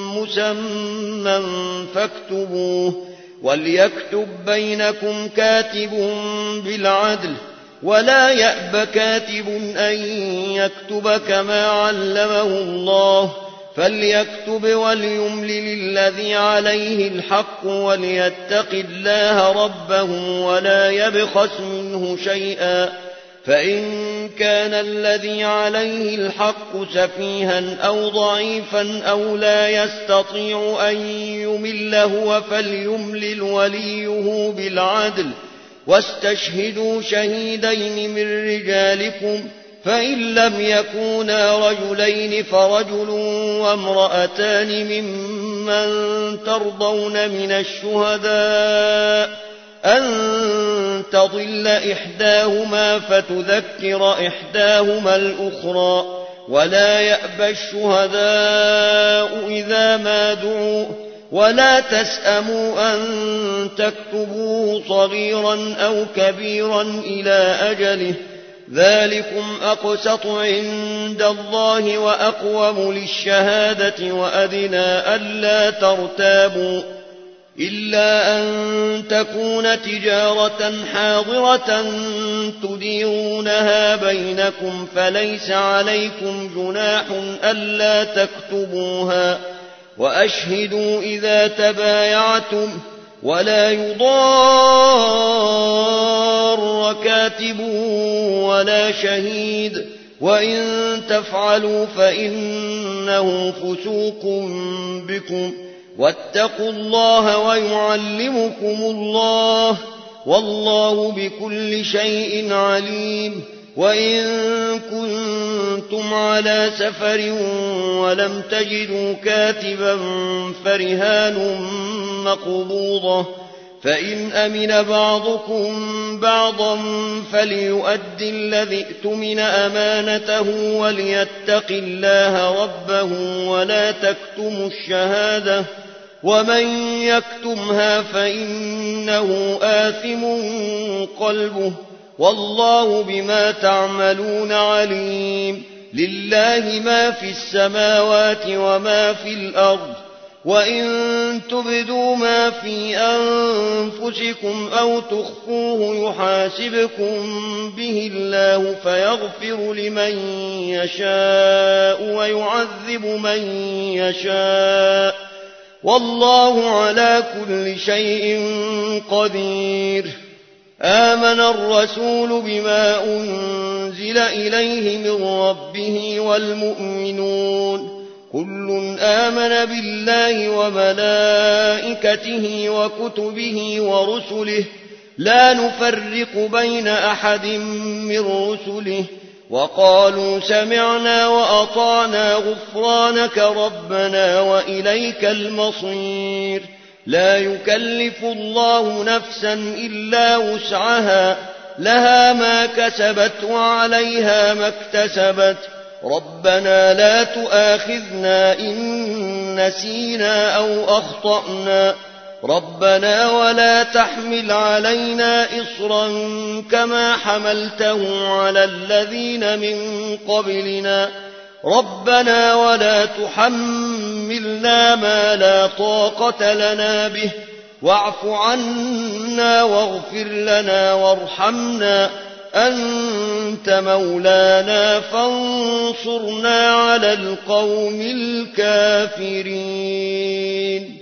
مسمى فاكتبوه وليكتب بينكم كاتب بالعدل ولا يأب كاتب أن يكتب كما علمه الله فليكتب وليملل الذي عليه الحق وليتق الله ربه ولا يبخس منه شيئا فإن كان الذي عليه الحق سفيها أو ضعيفا أو لا يستطيع أن يمل هو فليملل وليه بالعدل واستشهدوا شهيدين من رجالكم فإن لم يكونا رجلين فرجل وامرأتان ممن ترضون من الشهداء أن تضل إحداهما فتذكر إحداهما الأخرى ولا يأبى الشهداء إذا ما دعوا ولا تسأموا أن تكتبوه صغيرا أو كبيرا إلى أجله ذلكم أقسط عند الله وأقوم للشهادة وأدنى ألا ترتابوا إلا أن تكون تجارة حاضرة تديرونها بينكم فليس عليكم جناح ألا تكتبوها وأشهدوا إذا تبايعتم ولا يضار كاتب ولا شهيد وإن تفعلوا فإنه فسوق بكم واتقوا الله ويعلمكم الله والله بكل شيء عليم وإن كنتم على سفر ولم تجدوا كاتبا فرهان مقبوضة فإن أمن بعضكم بعضا فليؤدي الذي اؤتمن أمانته وليتق الله ربه ولا تكتموا الشهادة ومن يكتمها فإنه آثم قلبه والله بما تعملون عليم لله ما في السماوات وما في الأرض وإن تبدوا ما في أنفسكم أو تخفوه يحاسبكم به الله فيغفر لمن يشاء ويعذب من يشاء والله على كل شيء قدير آمن الرسول بما أنزل إليه من ربه والمؤمنون كل آمن بالله وملائكته وكتبه ورسله لا نفرق بين أحد من رسله وقالوا سمعنا وأطعنا غفرانك ربنا وإليك المصير لا يكلف الله نفسا إلا وسعها لها ما كسبت وعليها ما اكتسبت ربنا لا تؤاخذنا إن نسينا أو أخطأنا ربنا ولا تحمل علينا إصرا كما حملته على الذين من قبلنا ربنا ولا تحملنا ما لا طاقة لنا به واعف عنا واغفر لنا وارحمنا أنت مولانا فانصرنا على القوم الكافرين